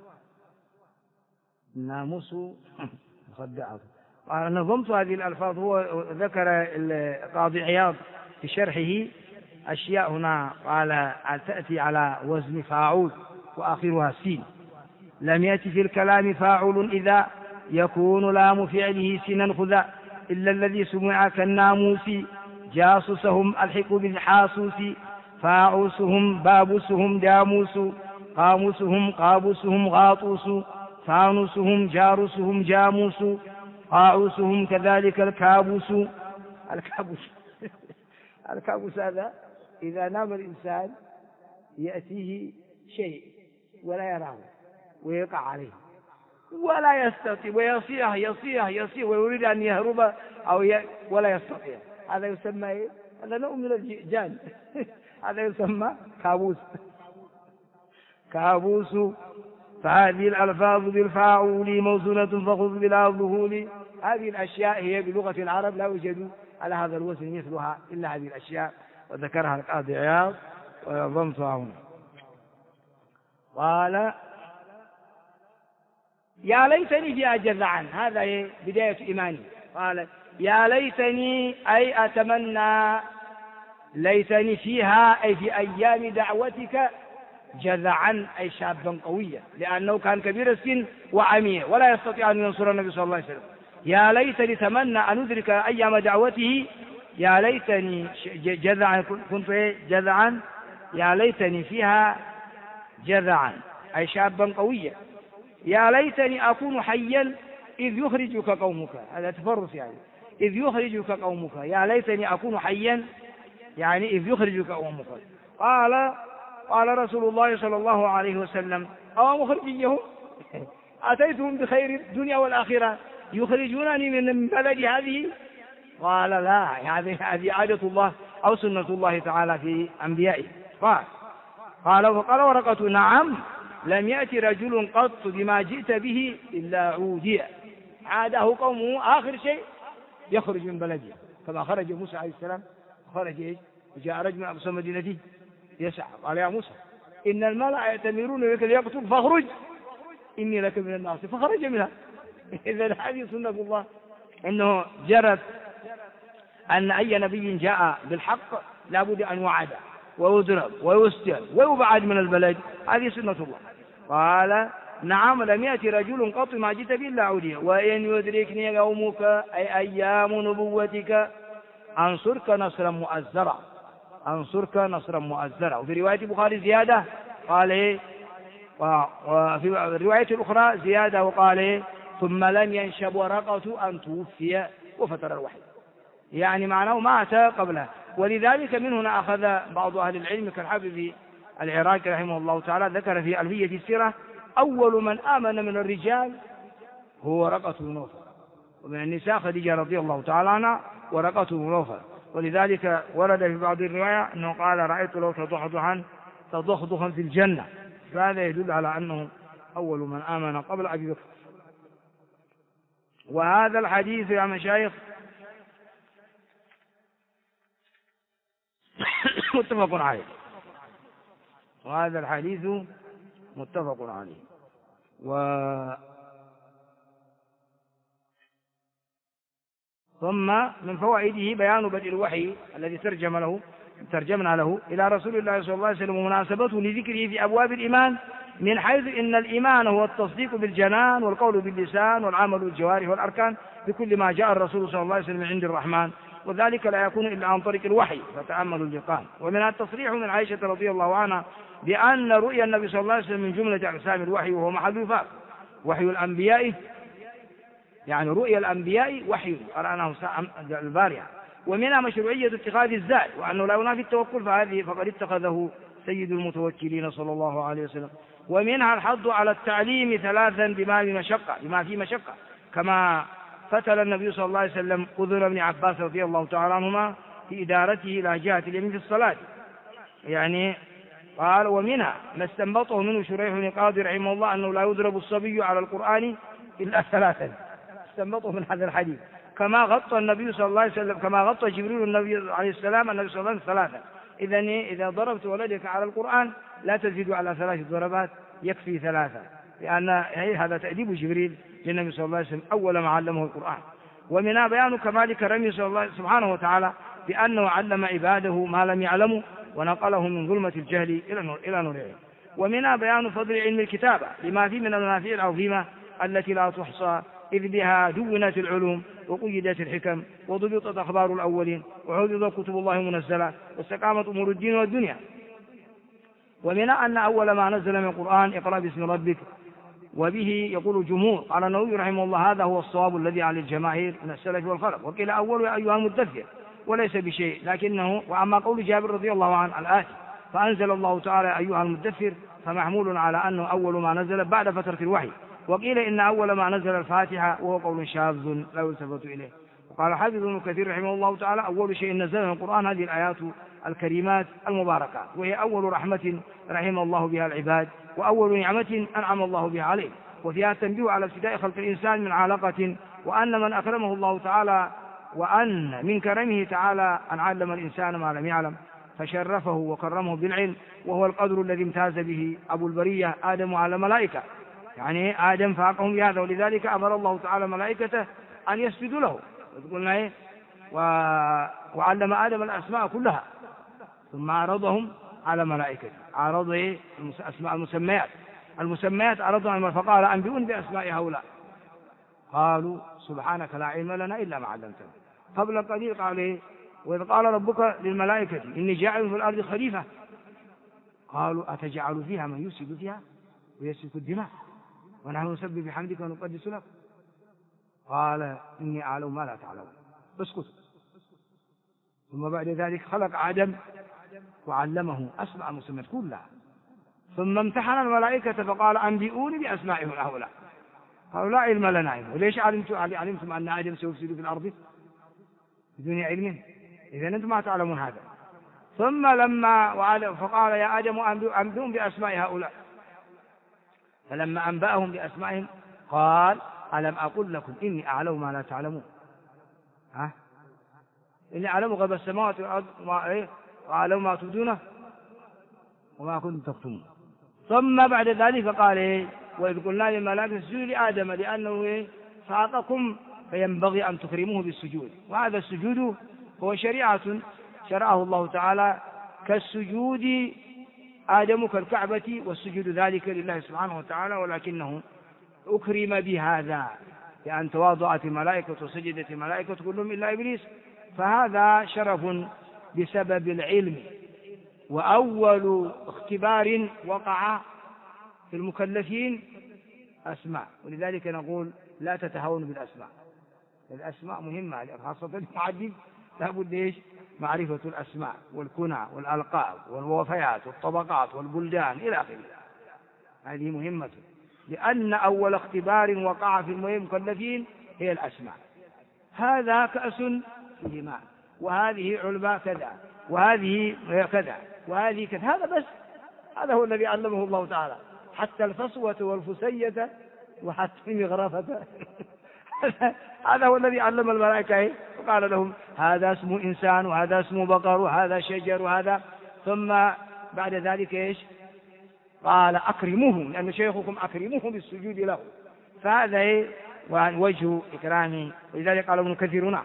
[SPEAKER 1] الناموس مخدعه. أنا نظمت هذه الألفاظ. هو ذكر القاضي عياض في شرحه أشياء هنا، قال تأتي على وزن فاعول وآخرها سين، لم يأتي في الكلام فاعل إذا يكون لام فعله سنا خذا، إلا الذي سمع كالناموس، جاسوسهم الحق بالحاسوس، فاعوسهم بابوسهم داموس، قاموسهم قابوسهم غاطوس، فانوسهم جاروسهم جاموس، قاعوسهم كذلك الكابوس. الكابوس هذا إذا نام الإنسان يأتيه شيء ولا يراه ويقع عليه ولا يستطيع، ويصيح ويريد أن يهرب ولا يستطيع، هذا يسمى هذا نوع من الجان. هذا يسمى كابوس. فهذه الألفاظ بالفاعول موزونة فخذ بلا ظهول. هذه الأشياء هي بلغة العرب لا يوجد على هذا الوزن مثلها إلا هذه الأشياء، وذكرها القاضي عياض ونظمتها هنا. قال يا ليتني فيها جذعا، هذا بداية إيماني. قال يا ليتني أي أتمنى، ليتني فيها أي في أيام دعوتك جذعا أي شابا قويا، لأنه كان كبير السن وعمي ولا يستطيع أن ينصر النبي صلى الله عليه وسلم. يا ليتني تمنى أن أدرك أيام دعوته، يا ليتني جذعا، كنت جذعا، يا ليتني فيها جذعا أي شابا قويا. يا ليتني أكون حيا إذ يخرجك قومك، هذا تفرس يعني، إذ يخرجك قومك، يا ليتني أكون حيا يعني إذ يخرجك قومك. قال رسول الله صلى الله عليه وسلم أو مخرجيهم أتيتهم بخير الدنيا والآخرة يخرجونني من بلدي هذه؟ قال لا، هذه عادة الله أو سنة الله تعالى في أنبيائه. قال ورقة نعم، لم يأتي رجل قط بما جئت به إلا عودي. عاده قومه آخر شيء يخرج من بلده، كما خرج موسى عليه السلام، خرج إيش؟ وجاء رجل من أقصى مدينته يسعى، قال يا موسى إن الملأ يأتمرون بك ليقتلوك فاخرج إني لك من الناصحين، فخرج منها. إذا هذه سنة الله، أنه جرت أن أي نبي جاء بالحق لابد أن يوعد ويضرب ويسجن ويبعد من البلد، هذه سنة الله. قال نعم لم يأتي رجل قط ما جئت به إلا عودي، وإن يدركني قومك أي أيام نبوتك أنصرك نصرا مؤزرا، أنصرك نصرا مؤزرا. وفي رواية البخاري زيادة قال إيه، وفي الرواية الأخرى زيادة وقال إيه ثم لم ينشب ورقة أن توفي وفتر الوحي، يعني معناه مات قبله. ولذلك من هنا أخذ بعض أهل العلم كالحافظ العراقي رحمه الله تعالى ذكر في ألفية السيرة أول من آمن من الرجال هو ورقة بن نوفل، ومن النساء خديجة رضي الله تعالى عنها ورقة بن نوفل. ولذلك ورد في بعض الرواية أنه قال رأيت له تضخضخا في الجنة، فهذا يدل على أنه أول من آمن قبل أبي بكر. وهذا الحديث يا مشايخ متفق عليه، وهذا الحديث متفق عليه. ثم من فوائده بيان بدء الوحي الذي ترجمنا له إلى رسول الله صلى الله عليه وسلم ومناسبته لذكره في أبواب الإيمان، من حيث إن الإيمان هو التصديق بالجنان والقول باللسان والعمل بالجوارح والأركان بكل ما جاء الرسول صلى الله عليه وسلم من عند الرحمن، وذلك لا يكون إلا عن طريق الوحي، فتأملوا اللقاء. ومن التصريح من عائشة رضي الله عنها بأن رؤيا النبي صلى الله عليه وسلم من جملة أقسام الوحي، وهو محل وفاق. وحي الأنبياء يعني رؤيا الأنبياء وحي قرأناه البارحة. ومنها مشروعية اتخاذ الزاد، وأنه لا ينافي التوكل، فقد اتخذه سيد المتوكلين صلى الله عليه وسلم. ومنها الحض على التعليم ثلاثا بما في مشقة، كما فتل النبي صلى الله عليه وسلم أذن ابن عباس رضي الله تعالى عنهما في إدارته إلى جهة اليمين في الصلاة، يعني قال ومنها ما استنبطه منه شريح بن قاضي رحمه الله أنه لا يضرب الصبي على القرآن إلا ثلاثا، استنبطه من هذا الحديث، كما غطى النبي صلى الله عليه وسلم، كما غطى جبريل النبي عليه السلام النبي صلى الله عليه وسلم ثلاثا. إذا ضربت ولدك على القرآن لا تزيد على 3 ضربات، يكفي 3، لأن هذا تأديب جبريل للنبي صلى الله عليه وسلم أول ما علمه القرآن. ومنها بيان كمال كرمه صلى الله سبحانه وتعالى بأنه علم عباده ما لم يعلموا ونقله من ظلمة الجهل إلى نور العلم. ومنها بيان فضل علم الكتابة لما فيه من المنافع العظيمة التي لا تحصى، إذ بها دونت العلوم وقيدت الحكم وضبطت أخبار الأولين وحفظت كتب الله منزلة واستقامت أمور الدين والدنيا. ومنها أن أول ما نزل من القرآن اقرأ باسم ربك، وبه يقول الجمهور. قال النووي رحمه الله هذا هو الصواب الذي على الجماهير من السلف والخلف، وقيل أول يا أيها المدثر وليس بشيء، لكنه وأما قول جابر رضي الله عنه الآتي فأنزل الله تعالى أيها المدثر فمحمول على أنه أول ما نزل بعد فترة الوحي. وقيل إن أول ما نزل الفاتحة، وهو قول شاذ لا يلتفت إليه. وقال حافظ ابن كثير رحمه الله تعالى أول شيء نزل من القرآن هذه الآيات الكريمات المباركات، وهي أول رحمة رحم الله بها العباد وأول نعمة أنعم الله بها عليه، وفيها التنبيه على ابتداء خلق الإنسان من علقة، وأن من أكرمه الله تعالى وأن من كرمه تعالى أن علم الإنسان ما لم يعلم فشرفه وكرمه بالعلم، وهو القدر الذي امتاز به أبو البرية آدم على الملائكة، يعني آدم فاقهم بهذا، ولذلك أمر الله تعالى ملائكته أن يسجدوا له. قلنا إيه؟ وعلم آدم الأسماء كلها ثم عرضهم على ملائكته، عرض إيه؟ أسماء المسميات عرضهم، فقال أنبئوني بأسماء هؤلاء، قالوا سبحانك لا علم لنا إلا ما علمتنا. قبل قليل قال إيه؟ وإذ قال ربك للملائكة إني جاعل في الأرض خليفة، قالوا أتجعل فيها من يفسد فيها ويسفك الدماء ونحن نسبح بحمدك ونقدس لك، قال إني أعلم ما لا تعلمون، اسكت. ثم بعد ذلك خلق آدم وعلمه أسماء المسميات كلها، ثم امتحن الملائكة فقال أنبئوني بأسماء هؤلاء، قالوا لا علم لنا علم. وليش علمتم أن آدم سيفسد في الأرض بدون علم؟ إذا أنتم ما تعلمون هذا. ثم فقال يا آدم أنبئهم بأسماء هؤلاء، فلما أنبأهم بأسمائهم قال ألم أقل لكم إني أعلم ما لا تعلمون؟ إني أعلم غيب السماوات والأرض وأعلم ما تبدونه وما كنتم تكتمون. ثم بعد ذلك قال وإذ قلنا للملائكة اسجدوا لآدم لأنه خلقكم فينبغي أن تكرموه بالسجود. وهذا السجود هو شريعة شرعه الله تعالى كالسجود آدم كالكعبة، والسجود ذلك لله سبحانه وتعالى، ولكنه أكرم بهذا لأن تواضعت الملائكة وسجدت الملائكة كلهم إلا إبليس، فهذا شرف بسبب العلم. وأول اختبار وقع في المكلفين أسماء، ولذلك نقول لا تتهاونوا بالأسماء، الأسماء مهمة خاصة المعدل، لابد معرفة الأسماء والكنى والألقاب والوفيات والطبقات والبلدان إلى آخره، هذه مهمة، لأن أول اختبار وقع في المكلفين هي الأسماء. هذا كأس فيه ماء، وهذه علبة كذا، وهذه كذا، وهذه كذا، هذا بس، هذا هو الذي علمه الله تعالى، حتى الفصوة والفسية وحتى المغرفة هذا هو الذي علم الملائكة، وقال لهم هذا اسمه إنسان، وهذا اسمه بقر، وهذا شجر، وهذا. ثم بعد ذلك قال أكرموه، لأن شيخكم أكرموه بالسجود له، فهذا وجه إكرامه. ولذلك قال ابن كثير هنا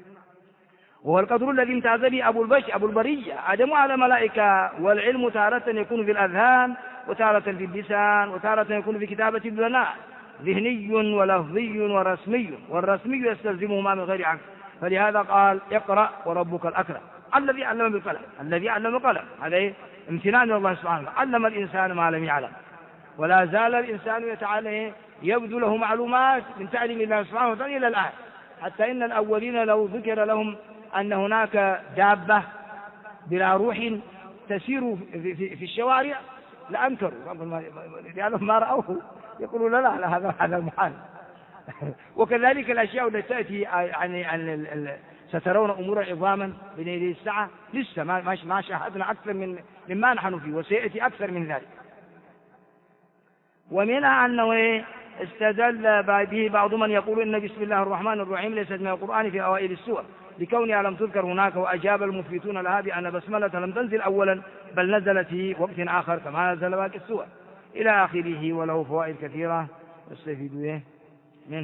[SPEAKER 1] وهو القدر الذي امتاز به أبو البرية آدم على الملائكة. والعلم تارة يكون في الأذهان، وتارة في اللسان، وتارة يكون في كتابة البناء، ذهني ولفظي ورسمي، والرسمي يستلزمه ما من غير عكس. فلهذا قال اقرأ وربك الأكرم الذي علم بالقلم، الذي علم القلم، هذا امتنان من الله سبحانه وتعالى، علم الإنسان ما لم يعلم. ولا زال الإنسان يتعالى يبدو له معلومات من تعليم الله سبحانه وتعالى إلى الآن، حتى إن الأولين لو ذكر لهم أن هناك دابة بلا روح تسير في الشوارع لأنكروا، لأنهم ما رأوه، يقولون لا هذا محال وكذلك الأشياء التي تأتي عن سترون أمور عظاما بين يدي الساعة، لسه ما شاهدنا أكثر مما نحن فيه، وسيأتي أكثر من ذلك. ومنها أنه استدل به بعض من يقول إن بسم الله الرحمن الرحيم ليست من القرآن في أوائل السور لكونها لم تذكر هناك، وأجاب المثبتون لها بأن بسملة لم تنزل أولا بل نزلت في وقت آخر كما نزل باقي السور إلى آخره، وله فوائد كثيرة يستفيد منه.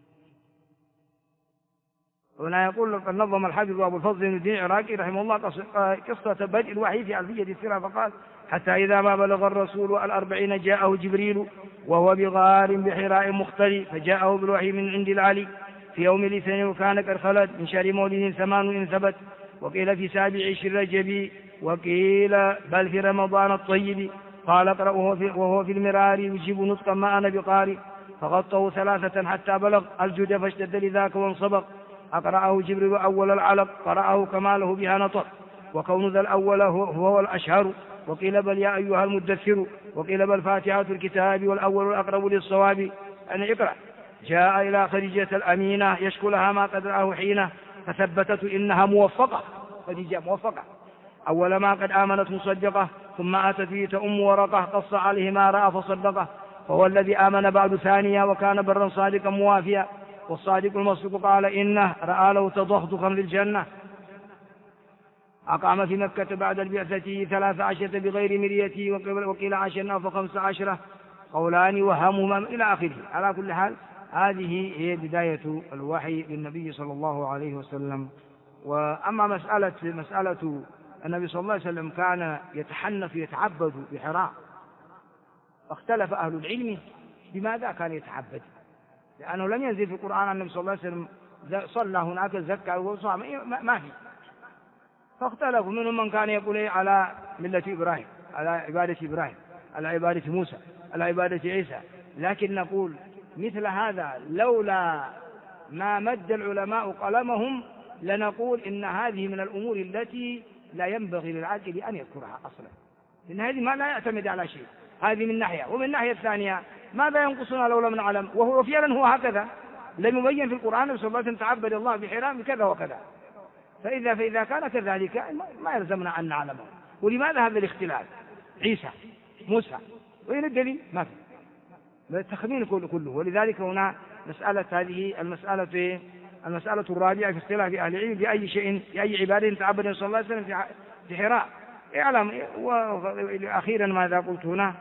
[SPEAKER 1] هنا يقول قد نظم الحافظ أبو الفضل بن الدين العراقي رحمه الله قصة بدء الوحي في ألفية السيرة، فقال حتى إذا ما بلغ الرسول 40 جاءه جبريل وهو بغار بحراء مختلي، فجاءه بالوحي من عند العلي في يوم الاثنين، وكان قد خلت من شهر مولد 8 إن ثبت، وقيل في 7 رجب، وقيل بل في رمضان الطيب. قال اقرأ وهو في المرار يجيب نطقا ما أنا بقارئ، فغطه 3 حتى بلغ الجد فاشتد لذاك وانصبق. أقرأه جبريل أول العلق، قرأه كما له بها نطق، وكون ذا الأول هو الأشهر. وقيل بل يا أيها المدثر، وقيل بل فاتحة الكتاب والأول الأقرب للصواب أن اقرأ. جاء إلى خديجة الأمينة يشكو لها ما قد رآه حينه، فثبتت إنها موفقة، خديجة موفقة، أول ما قد آمنت مصدقة، ثم أتت به تأم ورقة قص عليه ما رأى فصدقه، فهو الذي آمن بعد ثانية وكان برا صادقا موافيا. والصادق المصدق قال إنه رأى له تضخضخا في الجنة. أقام في مكة بعد البعثة 13 بغير مريته، وقيل 10 ف15 قولان وهمهما إلى آخره. على كل حال هذه هي بداية الوحي للنبي صلى الله عليه وسلم. وأما مسألة النبي صلى الله عليه وسلم كان يتحنث يتعبد بحراء، اختلف أهل العلم بماذا كان يتعبد، لأنه لم ينزل في القرآن أن النبي صلى الله عليه وسلم صلى هناك زكى وصام، ما في، فاختلفوا. منهم من كان يقول على ملة إبراهيم، على عبادة إبراهيم، على عبادة موسى، على عبادة عيسى. لكن نقول مثل هذا لولا ما مد العلماء قلمهم لنقول إن هذه من الأمور التي لا ينبغي للعاقل أن يذكرها أصلا، لأن هذه ما لا يعتمد على شيء، هذه من ناحية. ومن الناحية الثانية ماذا ينقصنا لو لم نعلم؟ وهو فعلا هو هكذا، لم يبين في القرآن صلى الله عليه وسلم تعبد الله بحراء بكذا وكذا، فإذا كان كذلك ما يلزمنا أن نعلمه. ولماذا هذا الاختلاف؟ عيسى، موسى، وين الدليل؟ ما في، التخمين كله. ولذلك هنا مسألة هذه المسألة الرابعة في اختلاف أهل العلم بأي شيء بأي عبادة تعبد صلى الله عليه وسلم في حراء. اعلم. وأخيرا ماذا قلت هنا؟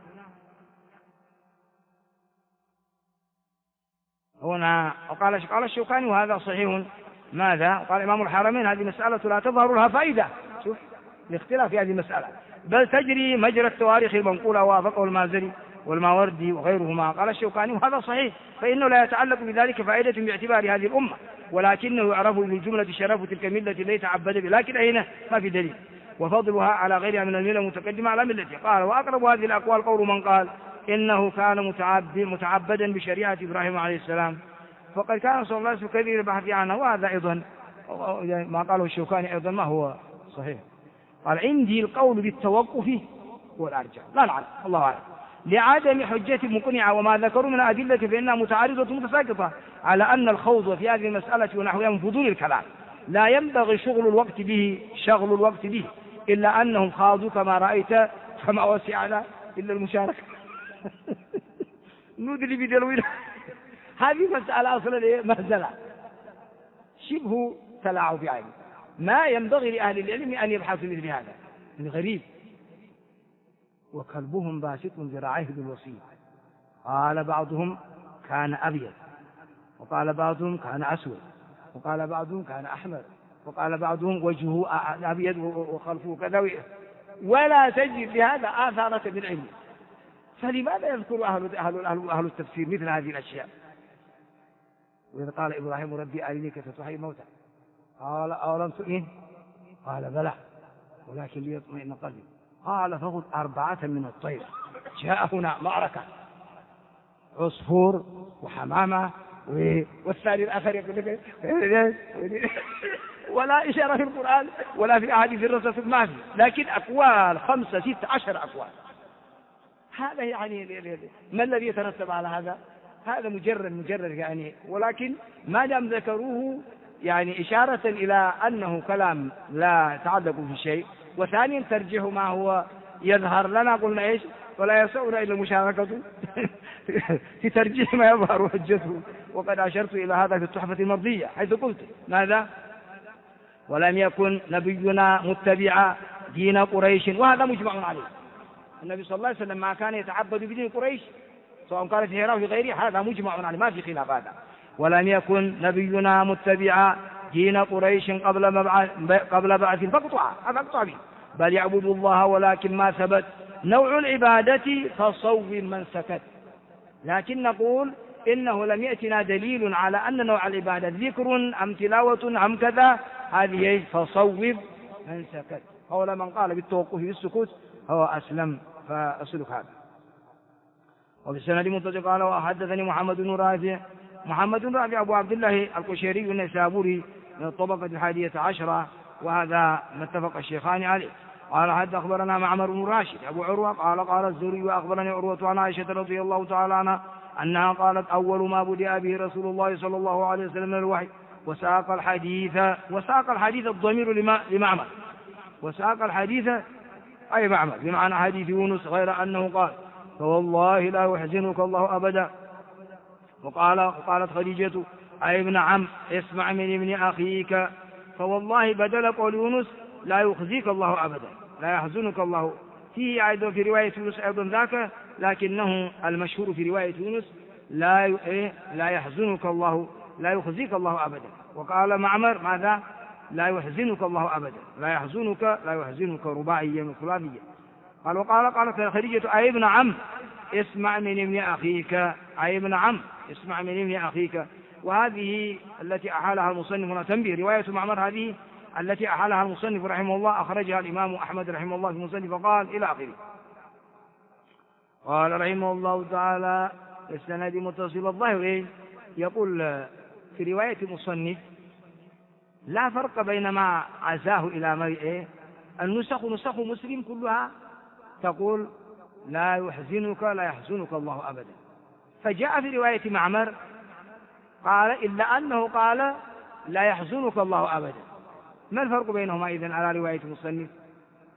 [SPEAKER 1] قال الشوكاني وهذا صحيح. ماذا قال إمام الحرمين؟ هذه مسألة لا تظهر لها فائدة. شوف الاختلاف في هذه المسألة، بل تجري مجرى التواريخ المنقولة، وافقه المازري والماوردي وغيرهما. قال الشوكاني وهذا صحيح، فإنه لا يتعلق بذلك فائدة باعتبار هذه الأمة، ولكنه يعرف بالجملة شرف تلك الملة التي تعبد بها، لكن أين ما في دليل، وفضلها على غيرها من الملة المتقدمة على ملته. قال وأقرب هذه الأقوال قول من قال إنه كان متعبدا بشريعة إبراهيم عليه السلام، فقد كان صلى الله عليه وسلم كثير البحث عنه، وهذا أيضا ما قاله الشوكاني أيضا ما هو صحيح. قال عندي القول بالتوقف هو الأرجح، لا نعلم، الله أعلم، لعدم حجة مقنعة، وما ذكروا من أدلة فإنها متعارضة متساقطة، على أن الخوض في هذه المسألة ونحوها من فضول الكلام لا ينبغي شغل الوقت به، إلا أنهم خاضوا كما رأيت، فما وسعنا إلا المشاركة. ندري بدلوين. هذه مسألة أصلا مهزلة شبه تلاعب يعني، ما ينبغي لأهل العلم أن يبحثوا مثل هذا، من غريب. وكلبهم باسط ذراعيه بالوصيد، قال بعضهم كان أبيض، وقال بعضهم كان أسود، وقال بعضهم كان أحمر، وقال بعضهم وجهه أبيض وخلفه كذا، ولا تجد في هذا آثارة من علم. فلماذا يذكر أهل التفسير مثل هذه الأشياء؟ وإذا قال إبراهيم ربي أرني كيف تحيي الموتى، قال أولم تؤمن؟ قال بلى ولكن ليطمئن قلبي، قال فخذ 4 من الطير. جاء هنا معركة، عصفور وحمامة والثاني الآخر يقول لك ولا إشارة في القرآن ولا في أحاديث الرسول ما في، لكن أقوال 5 6 10 أقوال. هذا يعني ما الذي يترتب على هذا؟ هذا مجرد يعني، ولكن ما دام ذكروه يعني إشارة إلى أنه كلام لا يتعلق في شيء، وثانيا ترجيح ما هو يظهر لنا، قلنا إيش؟ ولا يسعنا إلا المشاركة في ترجيح ما يظهر حجته. وقد أشرت إلى هذا في التحفة المرضية، حيث قلت ماذا؟ ولم يكن نبينا متبع دين قريش، وهذا مجمع عليه. النبي صلى الله عليه وسلم ما كان يتعبد بدين قريش، سواء كان في هراء في غيره، هذا مجمع عليه، ما في خلاف هذا. ولم يكن نبينا متبع دين قريش قبل بعث فاقطع به، بل يعبد الله، ولكن ما ثبت نوع العبادة فصوب من سكت. لكن نقول إنه لم يأتنا دليل على أن نوع العبادة ذكر أم تلاوة أم كذا، هذه فصوب من سكت. قول من قال بالتوقف بالسكوت هو أسلم، فأسلك هذا. وفي السند متصل قال وحدثني محمد بن رافع أبو عبد الله القشيري النيسابوري من الطبقة 11، وهذا ما اتفق الشيخان عليه. قال حد أخبرنا معمر بن راشد أبو عروة قال الزهري وأخبرني عروة عن عائشة رضي الله تعالى عنها أنها قالت أول ما بدأ به رسول الله صلى الله عليه وسلم من الوحي. وساق الحديث الضمير لمعمر، وساق الحديث أي معمر بمعنى حديث يونس، غير أنه قال فوالله لا يحزنك الله أبدا. وقالت خديجة أي ابن عم اسمع من ابن أخيك، فوالله بدل قول يونس لا يخزيك الله أبدا، لا يحزنك الله. فيه أيضا في رواية يونس أيضا ذاك، لكنه المشهور في رواية يونس لا يحزنك الله، لا يخزيك الله أبدا. وقال معمر ماذا؟ لا يحزنك الله أبدا، لا يحزنك رباعيا وثلاثيا. قالت خديجة أي ابن عم اسمع من ابن أخيك، أي ابن عم اسمع من ابن أخيك. وهذه التي أحالها المصنف هنا تنبيه، رواية معمر هذه التي أحالها المصنف رحمه الله أخرجها الإمام أحمد رحمه الله في المصنف فقال إلى آخره. قال رحمه الله تعالى السند متصل الظاهر، يقول في رواية المصنف لا فرق بين ما عزاه إلى مرئه. النسخ نسخ مسلم كلها تقول لا يحزنك الله أبدا، فجاء في رواية معمر قال إلا أنه قال لا يحزنك الله أبدا. ما الفرق بينهما إذن على رواية المصنف؟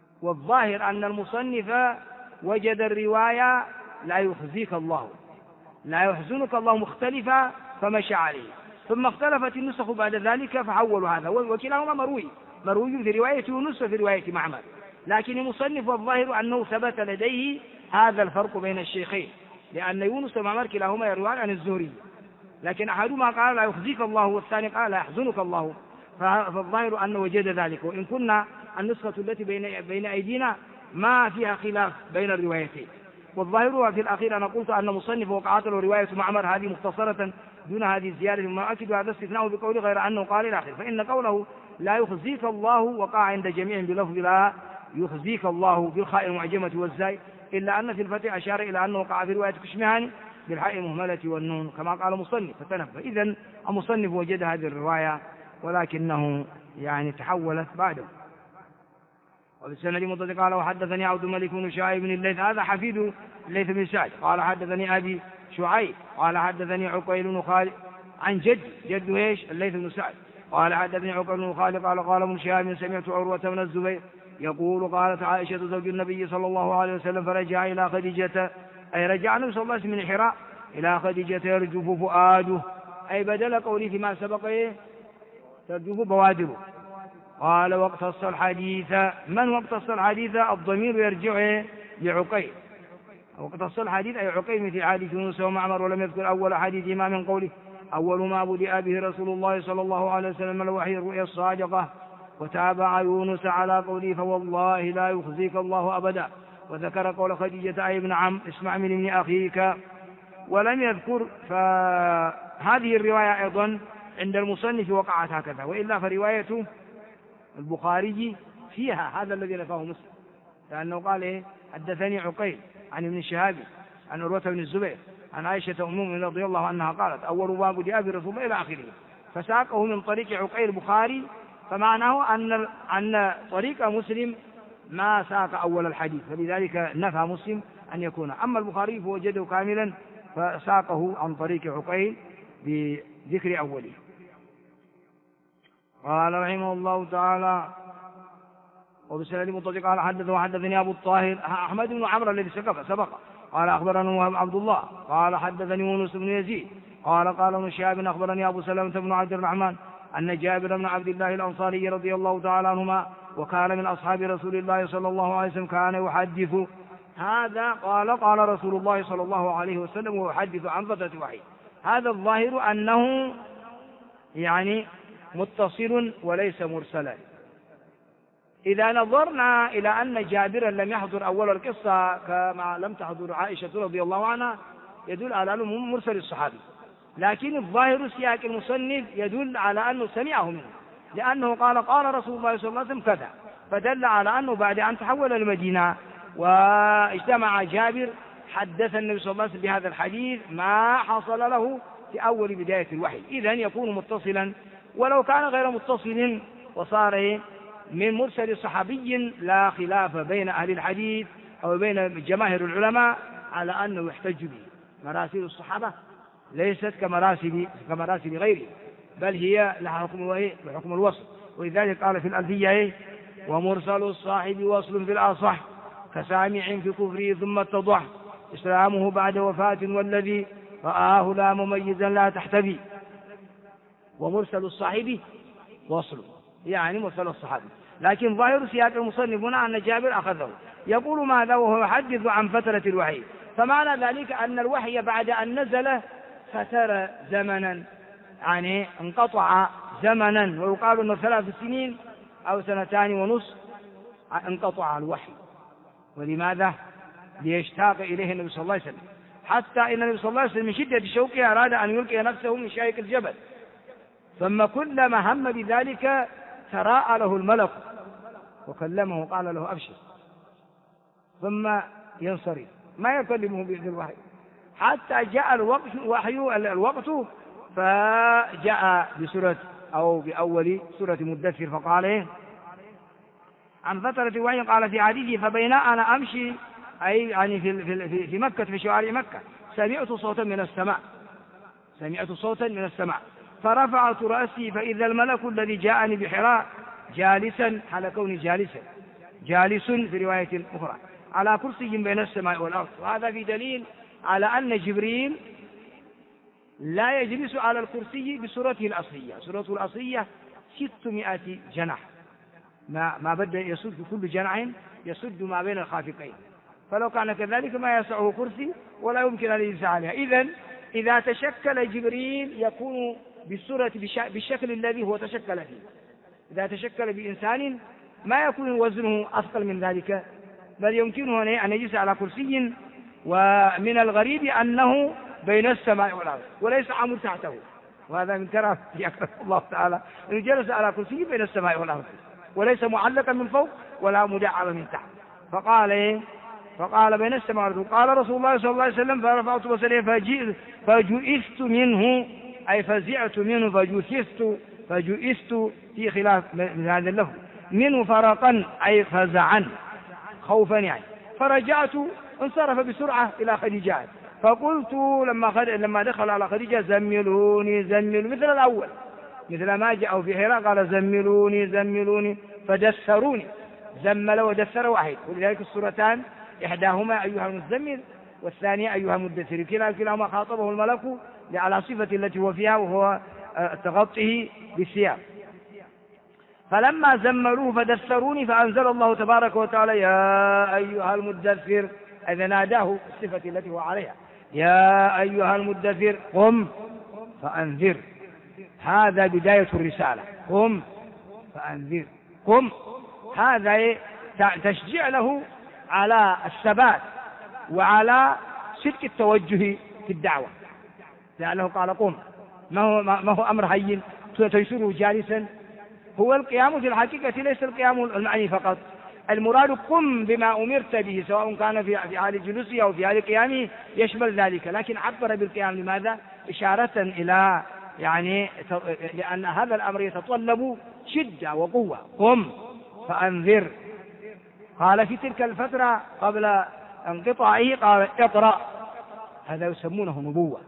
[SPEAKER 1] والظاهر أن المصنف وجد الرواية لا يخزيك الله، لا يحزنك الله مختلفة فمشى عليه. ثم اختلفت النسخ بعد ذلك فحولوا هذا، وكلاهما مروي في رواية يونس وفي رواية معمر، لكن المصنف والظاهر أنه ثبت لديه هذا الفرق بين الشيخين، لأن يونس ومعمر كلاهما يرويان عن الزهري، لكن أحدهما قال لا يخزيك الله والثاني قال لا يحزنك الله، فالظاهر أنه وجد ذلك، وإن كنا النسخة التي بين أيدينا ما فيها خلاف بين الروايتين. والظاهر في الأخير أنا قلت أن مصنف وقعت له رواية معمر هذه مختصرة دون هذه الزيادة، مما أكد هذا استثناء بقوله غير أنه قال إلى آخره، فإن قوله لا يخزيك الله وقع عند جميع بلفظ لا يخزيك الله بالخاء المعجمة والزاي، إلا أن في الفتح أشار إلى أنه وقع في رواية كشمهاني بالحاء المهملة والنون كما قال مصنف فتنبه. إذن المصنف وجد هذه الرواية ولكنه يعني تحولت بعده. وبالسند متصل قال وحدثني عبد الملك بن شعيب بن الليث، هذا حفيد الليث بن سعد، قال حدثني أبي شعيب قال حدثني عقيل بن خالد عن جد ايش الليث بن سعد، قال حدثني عقيل بن خالد قال ابن شهاب سمعت عروة بن الزبير يقول قالت عائشة زوج النبي صلى الله عليه وسلم فرجع إلى خديجة، أي رجع النبي صلى الله عليه وسلم من حراء إلى خديجة يرجف فؤاده، أي بدل قولي فيما سبق ترجف بوادره. قال واقتص الحديث، من واقتص الحديث؟ الضمير يرجع لعقيل، واقتص الحديث أي عقيل مثل حديث يونس ومعمر، ولم يذكر أول حديثهما من قوله أول ما بدأ به رسول الله صلى الله عليه وسلم الوحي الرؤيا الصادقة، وتابع يونس على قوله فوالله لا يخزيك الله أبدا، وذكر قول خديجة أي ابن عم اسمع من ابن أخيك، ولم يذكر. فهذه الرواية أيضا عند المصنف وقعت هكذا، وإلا فرواية البخاري فيها هذا الذي نفاه مسلم، لأنه قال حدثني عقيل عن ابن شهاب عن عروة بن الزبير عن عائشة أم المؤمنين رضي الله عنها قالت أول ما بدأ به رسول الله إلى آخره، فساقه من طريق عقيل البخاري، فمعناه أن طريق مسلم ما ساق أول الحديث، فلذلك نفى مسلم أن يكون. أما البخاري فوجده كاملا فساقه عن طريق عقيل بذكر أوله. قال رحمه الله تعالى وبسند متصل قال حدثني أبو الطاهر أحمد بن عمرو الذي سبق قال أخبرنا وهب عبد الله قال حدثني يونس بن يزيد قال ابن شهاب أخبرني أبو سلمة بن عبد الرحمن أن جابر بن عبد الله الأنصاري رضي الله تعالى عنهما وكان من أصحاب رسول الله صلى الله عليه وسلم كان يحدث هذا، قال رسول الله صلى الله عليه وسلم ويحدث عن فترة وحي. هذا الظاهر أنه يعني متصل وليس مرسلا. إذا نظرنا إلى أن جابرا لم يحضر أول القصة كما لم تحضر عائشة رضي الله عنها يدل على أنه مرسل الصحابي، لكن الظاهر سياق المصنف يدل على أنه سمعه منه، لأنه قال رسول الله صلى الله عليه وسلم كذا، فدل على أنه بعد أن تحول المدينة واجتمع جابر حدث النبي صلى الله عليه وسلم بهذا الحديث ما حصل له في أول بداية الوحي، إذن يكون متصلا. ولو كان غير متصل وصار من مرسل صحابي لا خلاف بين أهل الحديث أو بين جماهير العلماء على أنه يحتج به. مراسل الصحابة ليست كمراسل غيره، بل هي لها حكم الوصل، ولذلك قال في الألفية ومرسل الصاحب وصل في الأصح كسامع في كفره ثم اتضح إسلامه بعد وفاة والذي رآه لا مميزا لا تحتبي. ومرسل الصاحب وصل يعني مرسل الصحابي، لكن ظاهر سياق المصنف هنا أن جابر أخذه يقول ماذا وهو يحدث عن فترة الوحي، فمعنى ذلك أن الوحي بعد أن نزل فتر زمنا، يعني انقطع زمنا، ويقال أنه 3 سنين أو 2.5 انقطع الوحي. ولماذا؟ ليشتاق إليه النبي صلى الله عليه وسلم، حتى إن النبي صلى الله عليه وسلم من شدة شوقه أراد أن يلقي نفسه من شائك الجبل، ثم كلما هم بذلك تراءى له الملك وكلمه وقال له أبشر، ثم ينصرف ما يكلمه بإذن الوحي حتى جاء الوقت فجاء بسورة أو بأول سورة مدثر فقال عن فترة الوحي قال في حديثه فبين أنا أمشي أي يعني في مكة في شوارع مكة سمعت صوتا من السماء فرفعت رأسي فإذا الملك الذي جاءني بحراء جالسا على كوني جالس في رواية أخرى على كرسي بين السماء والأرض. وهذا في دليل على أن جبريل لا يجلس على الكرسي بصورته الأصلية. صورته الأصلية 600 جناح، ما بدأ يسد كل جناح يسد ما بين الخافقين، فلو كان كذلك ما يسعه كرسي ولا يمكن أن يجلس عليها. إذن إذا تشكل جبريل يكون بالشكل الذي هو تشكل فيه. إذا تشكل بإنسان ما يكون وزنه أثقل من ذلك، بل يمكنه أن يجلس على كرسي، ومن الغريب أنه بين السماء والأرض وليس عمود تحته، وهذا من كرامة أكرم الله تعالى أنه جلس على كرسي بين السماء والأرض وليس معلقا من فوق ولا مدعما من تحت. فقال بين السماء والأرض. قال رسول الله صلى الله عليه وسلم فرفعت بصري فجئست منه، أي فزعت منه، فجئست في خلاف من هذا اللفظ، منه فرقا أي فزعا خوفا يعني. فرجعت انصرف بسرعة إلى خديجة، فقلت لما دخل على خديجة زملوني مثل الأول، مثل ما جاءوا في حراء قال زملوني فدثروني، زمل ودثر واحد. ولذلك السورتان إحداهما أيها المزمل والثانية أيها المدثر، كلاهما خاطبه الملك على صفة التي هو فيها وهو تغطيه بالثياب. فلما زملوه فدثروني فأنزل الله تبارك وتعالى يا أيها المدثر، إذا ناداه الصفة التي هو عليها يا أيها المدثر قم فأنذر. هذا بداية الرسالة، قم فأنذر، قم. هذا تشجيع له على الثبات وعلى صدق التوجه في الدعوة، لأنه قال قم، ما هو أمر هين تيسره جالسا. هو القيام في الحقيقة ليس القيام المعني فقط، المراد قم بما أمرت به، سواء كان في حال جلوسه أو في حال قيامه يشمل ذلك، لكن عبر بالقيام لماذا؟ إشارة إلى يعني لأن هذا الأمر يتطلب شدة وقوة. قم فأنذر. قال في تلك الفترة قبل انقطاعه قال اقرأ، هذا يسمونه نبوة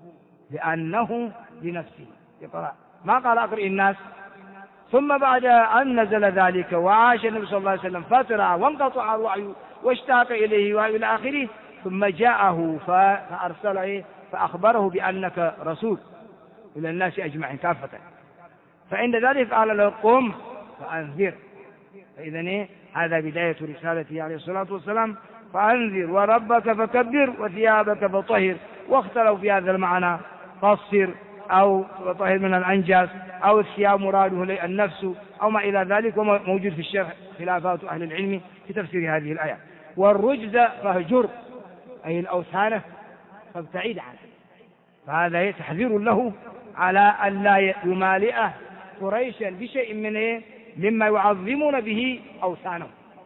[SPEAKER 1] لأنه لنفسه اقرأ، ما قال أقرأ الناس. ثم بعد أن نزل ذلك وعاش النبي صلى الله عليه وسلم فترة وانقطع الوحي واشتاق إليه وإلى آخره، ثم جاءه فأرسله فأخبره بأنك رسول إلى الناس أجمعين كافة، فعند ذلك قال له قم فأنذر. فإذن هذا بداية رسالته عليه الصلاة والسلام، فأنذر وربك فكبر وثيابك فطهر. واختلوا في هذا المعنى، قصر أو طهر من الأنجاس أو الثياب مراده النفس أو ما إلى ذلك، وموجود في الشرح خلافات أهل العلم في تفسير هذه الآية. والرجز فهجر، أي الأوثان فابتعد عنه. فهذا تحذير له على أن لا يمالئه قريشا بشيء من مما يعظمون به أوثانهم.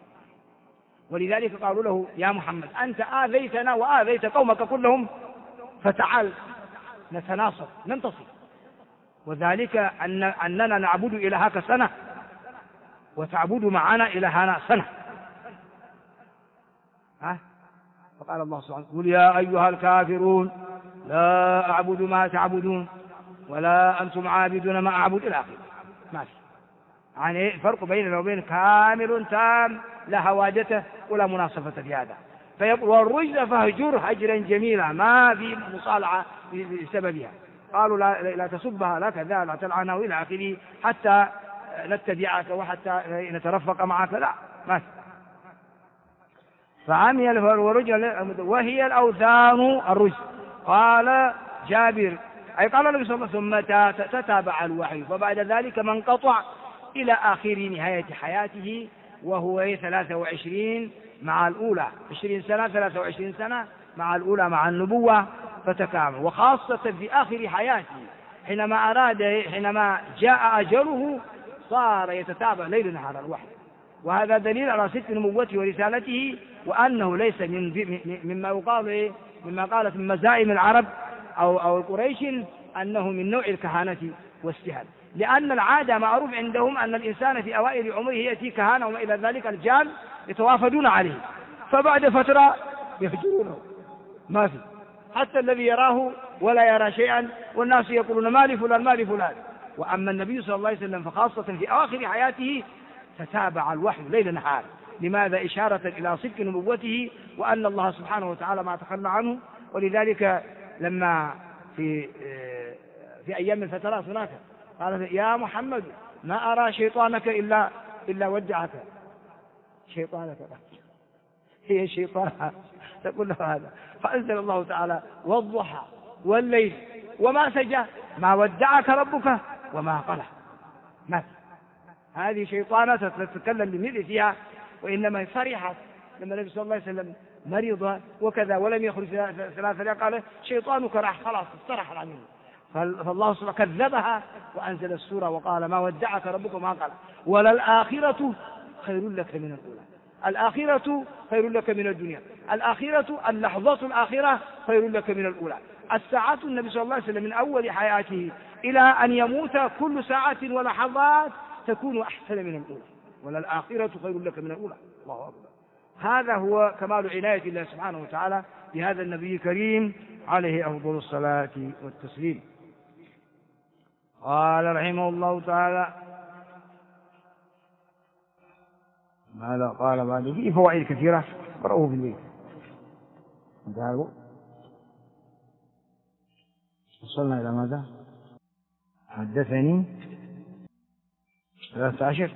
[SPEAKER 1] ولذلك قالوا له يا محمد أنت آذيتنا وآذيت قومك كلهم، فتعال نتناصر ننتصر. وذلك أننا نعبد إلهك سنة وتعبد معنا إلهنا سنة. فقال الله سبحانه قل يا أيها الكافرون لا أعبد ما تعبدون ولا أنتم عابدون ما أعبد إلى آخره. ماشي، يعني فرق بيننا وبين كامل تام لا هواجته ولا مناصفة في هذا. فيقول والرجز فهجر هجرا جميلا، ما في مصالحة بسببها. قالوا لا تسبها لا كذا لا تلعنه إلى آخره حتى نتبعك وحتى نترفق معك، لا ما في. فعمي الرجل وهي الأوثان الرجز. قال جابر أي قال النبي صلى الله عليه وسلم ثم تتابع الوحي، فبعد ذلك من قطع إلى آخر نهاية حياته، وهو 23 مع الأولى 20 سنة 23 سنة مع الأولى مع النبوة فتكامل. وخاصة في آخر حياته حينما جاء أجله صار يتتابع ليل نهار الوحي، وهذا دليل على صدق نبوته ورسالته، وأنه ليس مما قالت من مزائم العرب أو قريش أنه من نوع الكهانة والسحر، لأن العادة معروف عندهم أن الإنسان في أوائل عمره يأتي كهانة وما إلى ذلك الرجال يتوافدون عليه، فبعد فترة يفجرونه ما في، حتى الذي يراه ولا يرى شيئا والناس يقولون ما لفلان ما لفلان. وأما النبي صلى الله عليه وسلم فخاصة في آخر حياته تتابع الوحي ليل نهار. لماذا؟ إشارة إلى صدق نبوته وأن الله سبحانه وتعالى ما تخلى عنه. ولذلك لما في أيام الفترات هناك، قالت يا محمد ما أرى شيطانك إلا ودعك. شيطانك هي شيطانها تقول له هذا. فأنزل الله تعالى والضحى والليل وما سجى ما ودعك ربك وما قلى. هذه شيطانة تتكلم بمثل فيها، وإنما فرحت لما النبي صلى الله عليه وسلم مريض وكذا ولم يخرج 3 أيام، قال شيطانك راح خلاص استرح عنه. فالله سبحانه كذبها وأنزل السورة وقال ما ودعك ربك وما قلى وللآخرة خير لك من الأولى. الآخرة خير لك من الدنيا، الآخرة اللحظة الآخرة خير لك من الأولى. الساعات النبي صلى الله عليه وسلم من أول حياته إلى أن يموت كل ساعة ولحظات تكون أحسن من الأولى، وللآخرة خير لك من الأولى. الله أكبر. هذا هو كمال عناية الله سبحانه وتعالى بهذا النبي الكريم عليه أفضل الصلاة والتسليم. قال رحمه الله تعالى ماذا قال بعد؟ فيه فوائد كثيرة قرأوه في البيت. وصلنا إلى ماذا؟ حدثني 13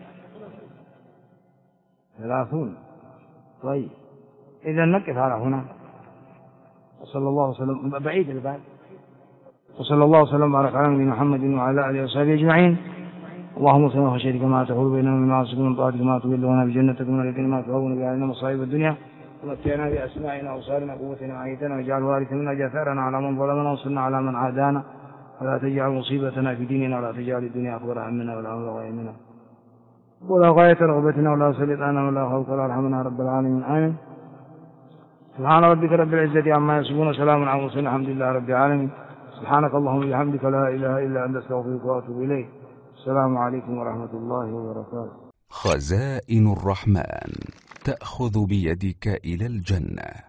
[SPEAKER 1] 30. طيب إذا نقف على هنا. وصلى الله وسلم بعيد البعد. وصلى الله وسلم وبارك على نبينا محمد وعلى آله وصحبه أجمعين. اللهم صل وسلم كما تحول بيننا من معاصيك ومن طاعتك ما تبلغنا بجنتك من الكلمات تهون بها علينا مصائب الدنيا ومتعنا بأسمائنا وأبصارنا وقوتنا وحياتنا واجعل وارثا منا جثارنا على من ظلمنا وانصرنا على من عادانا ولا تجعل مصيبتنا في ديننا ولا تجعل الدنيا أكبر همنا ولا مبلغ علمنا ولا غاية رغبتنا ولا سلطانا ولا خوف ولا ارحمنا رب العالمين. آمين. سبحان ربك رب العزة عما يصفون وسلام على المرسلين الحمد لله رب العالمين. سبحانك اللهم وبحمدك لا إله إلا أنت أستغفرك وأتوب إليك. السلام عليكم ورحمة الله وبركاته.
[SPEAKER 2] خزائن الرحمن تأخذ بيدك إلى الجنة.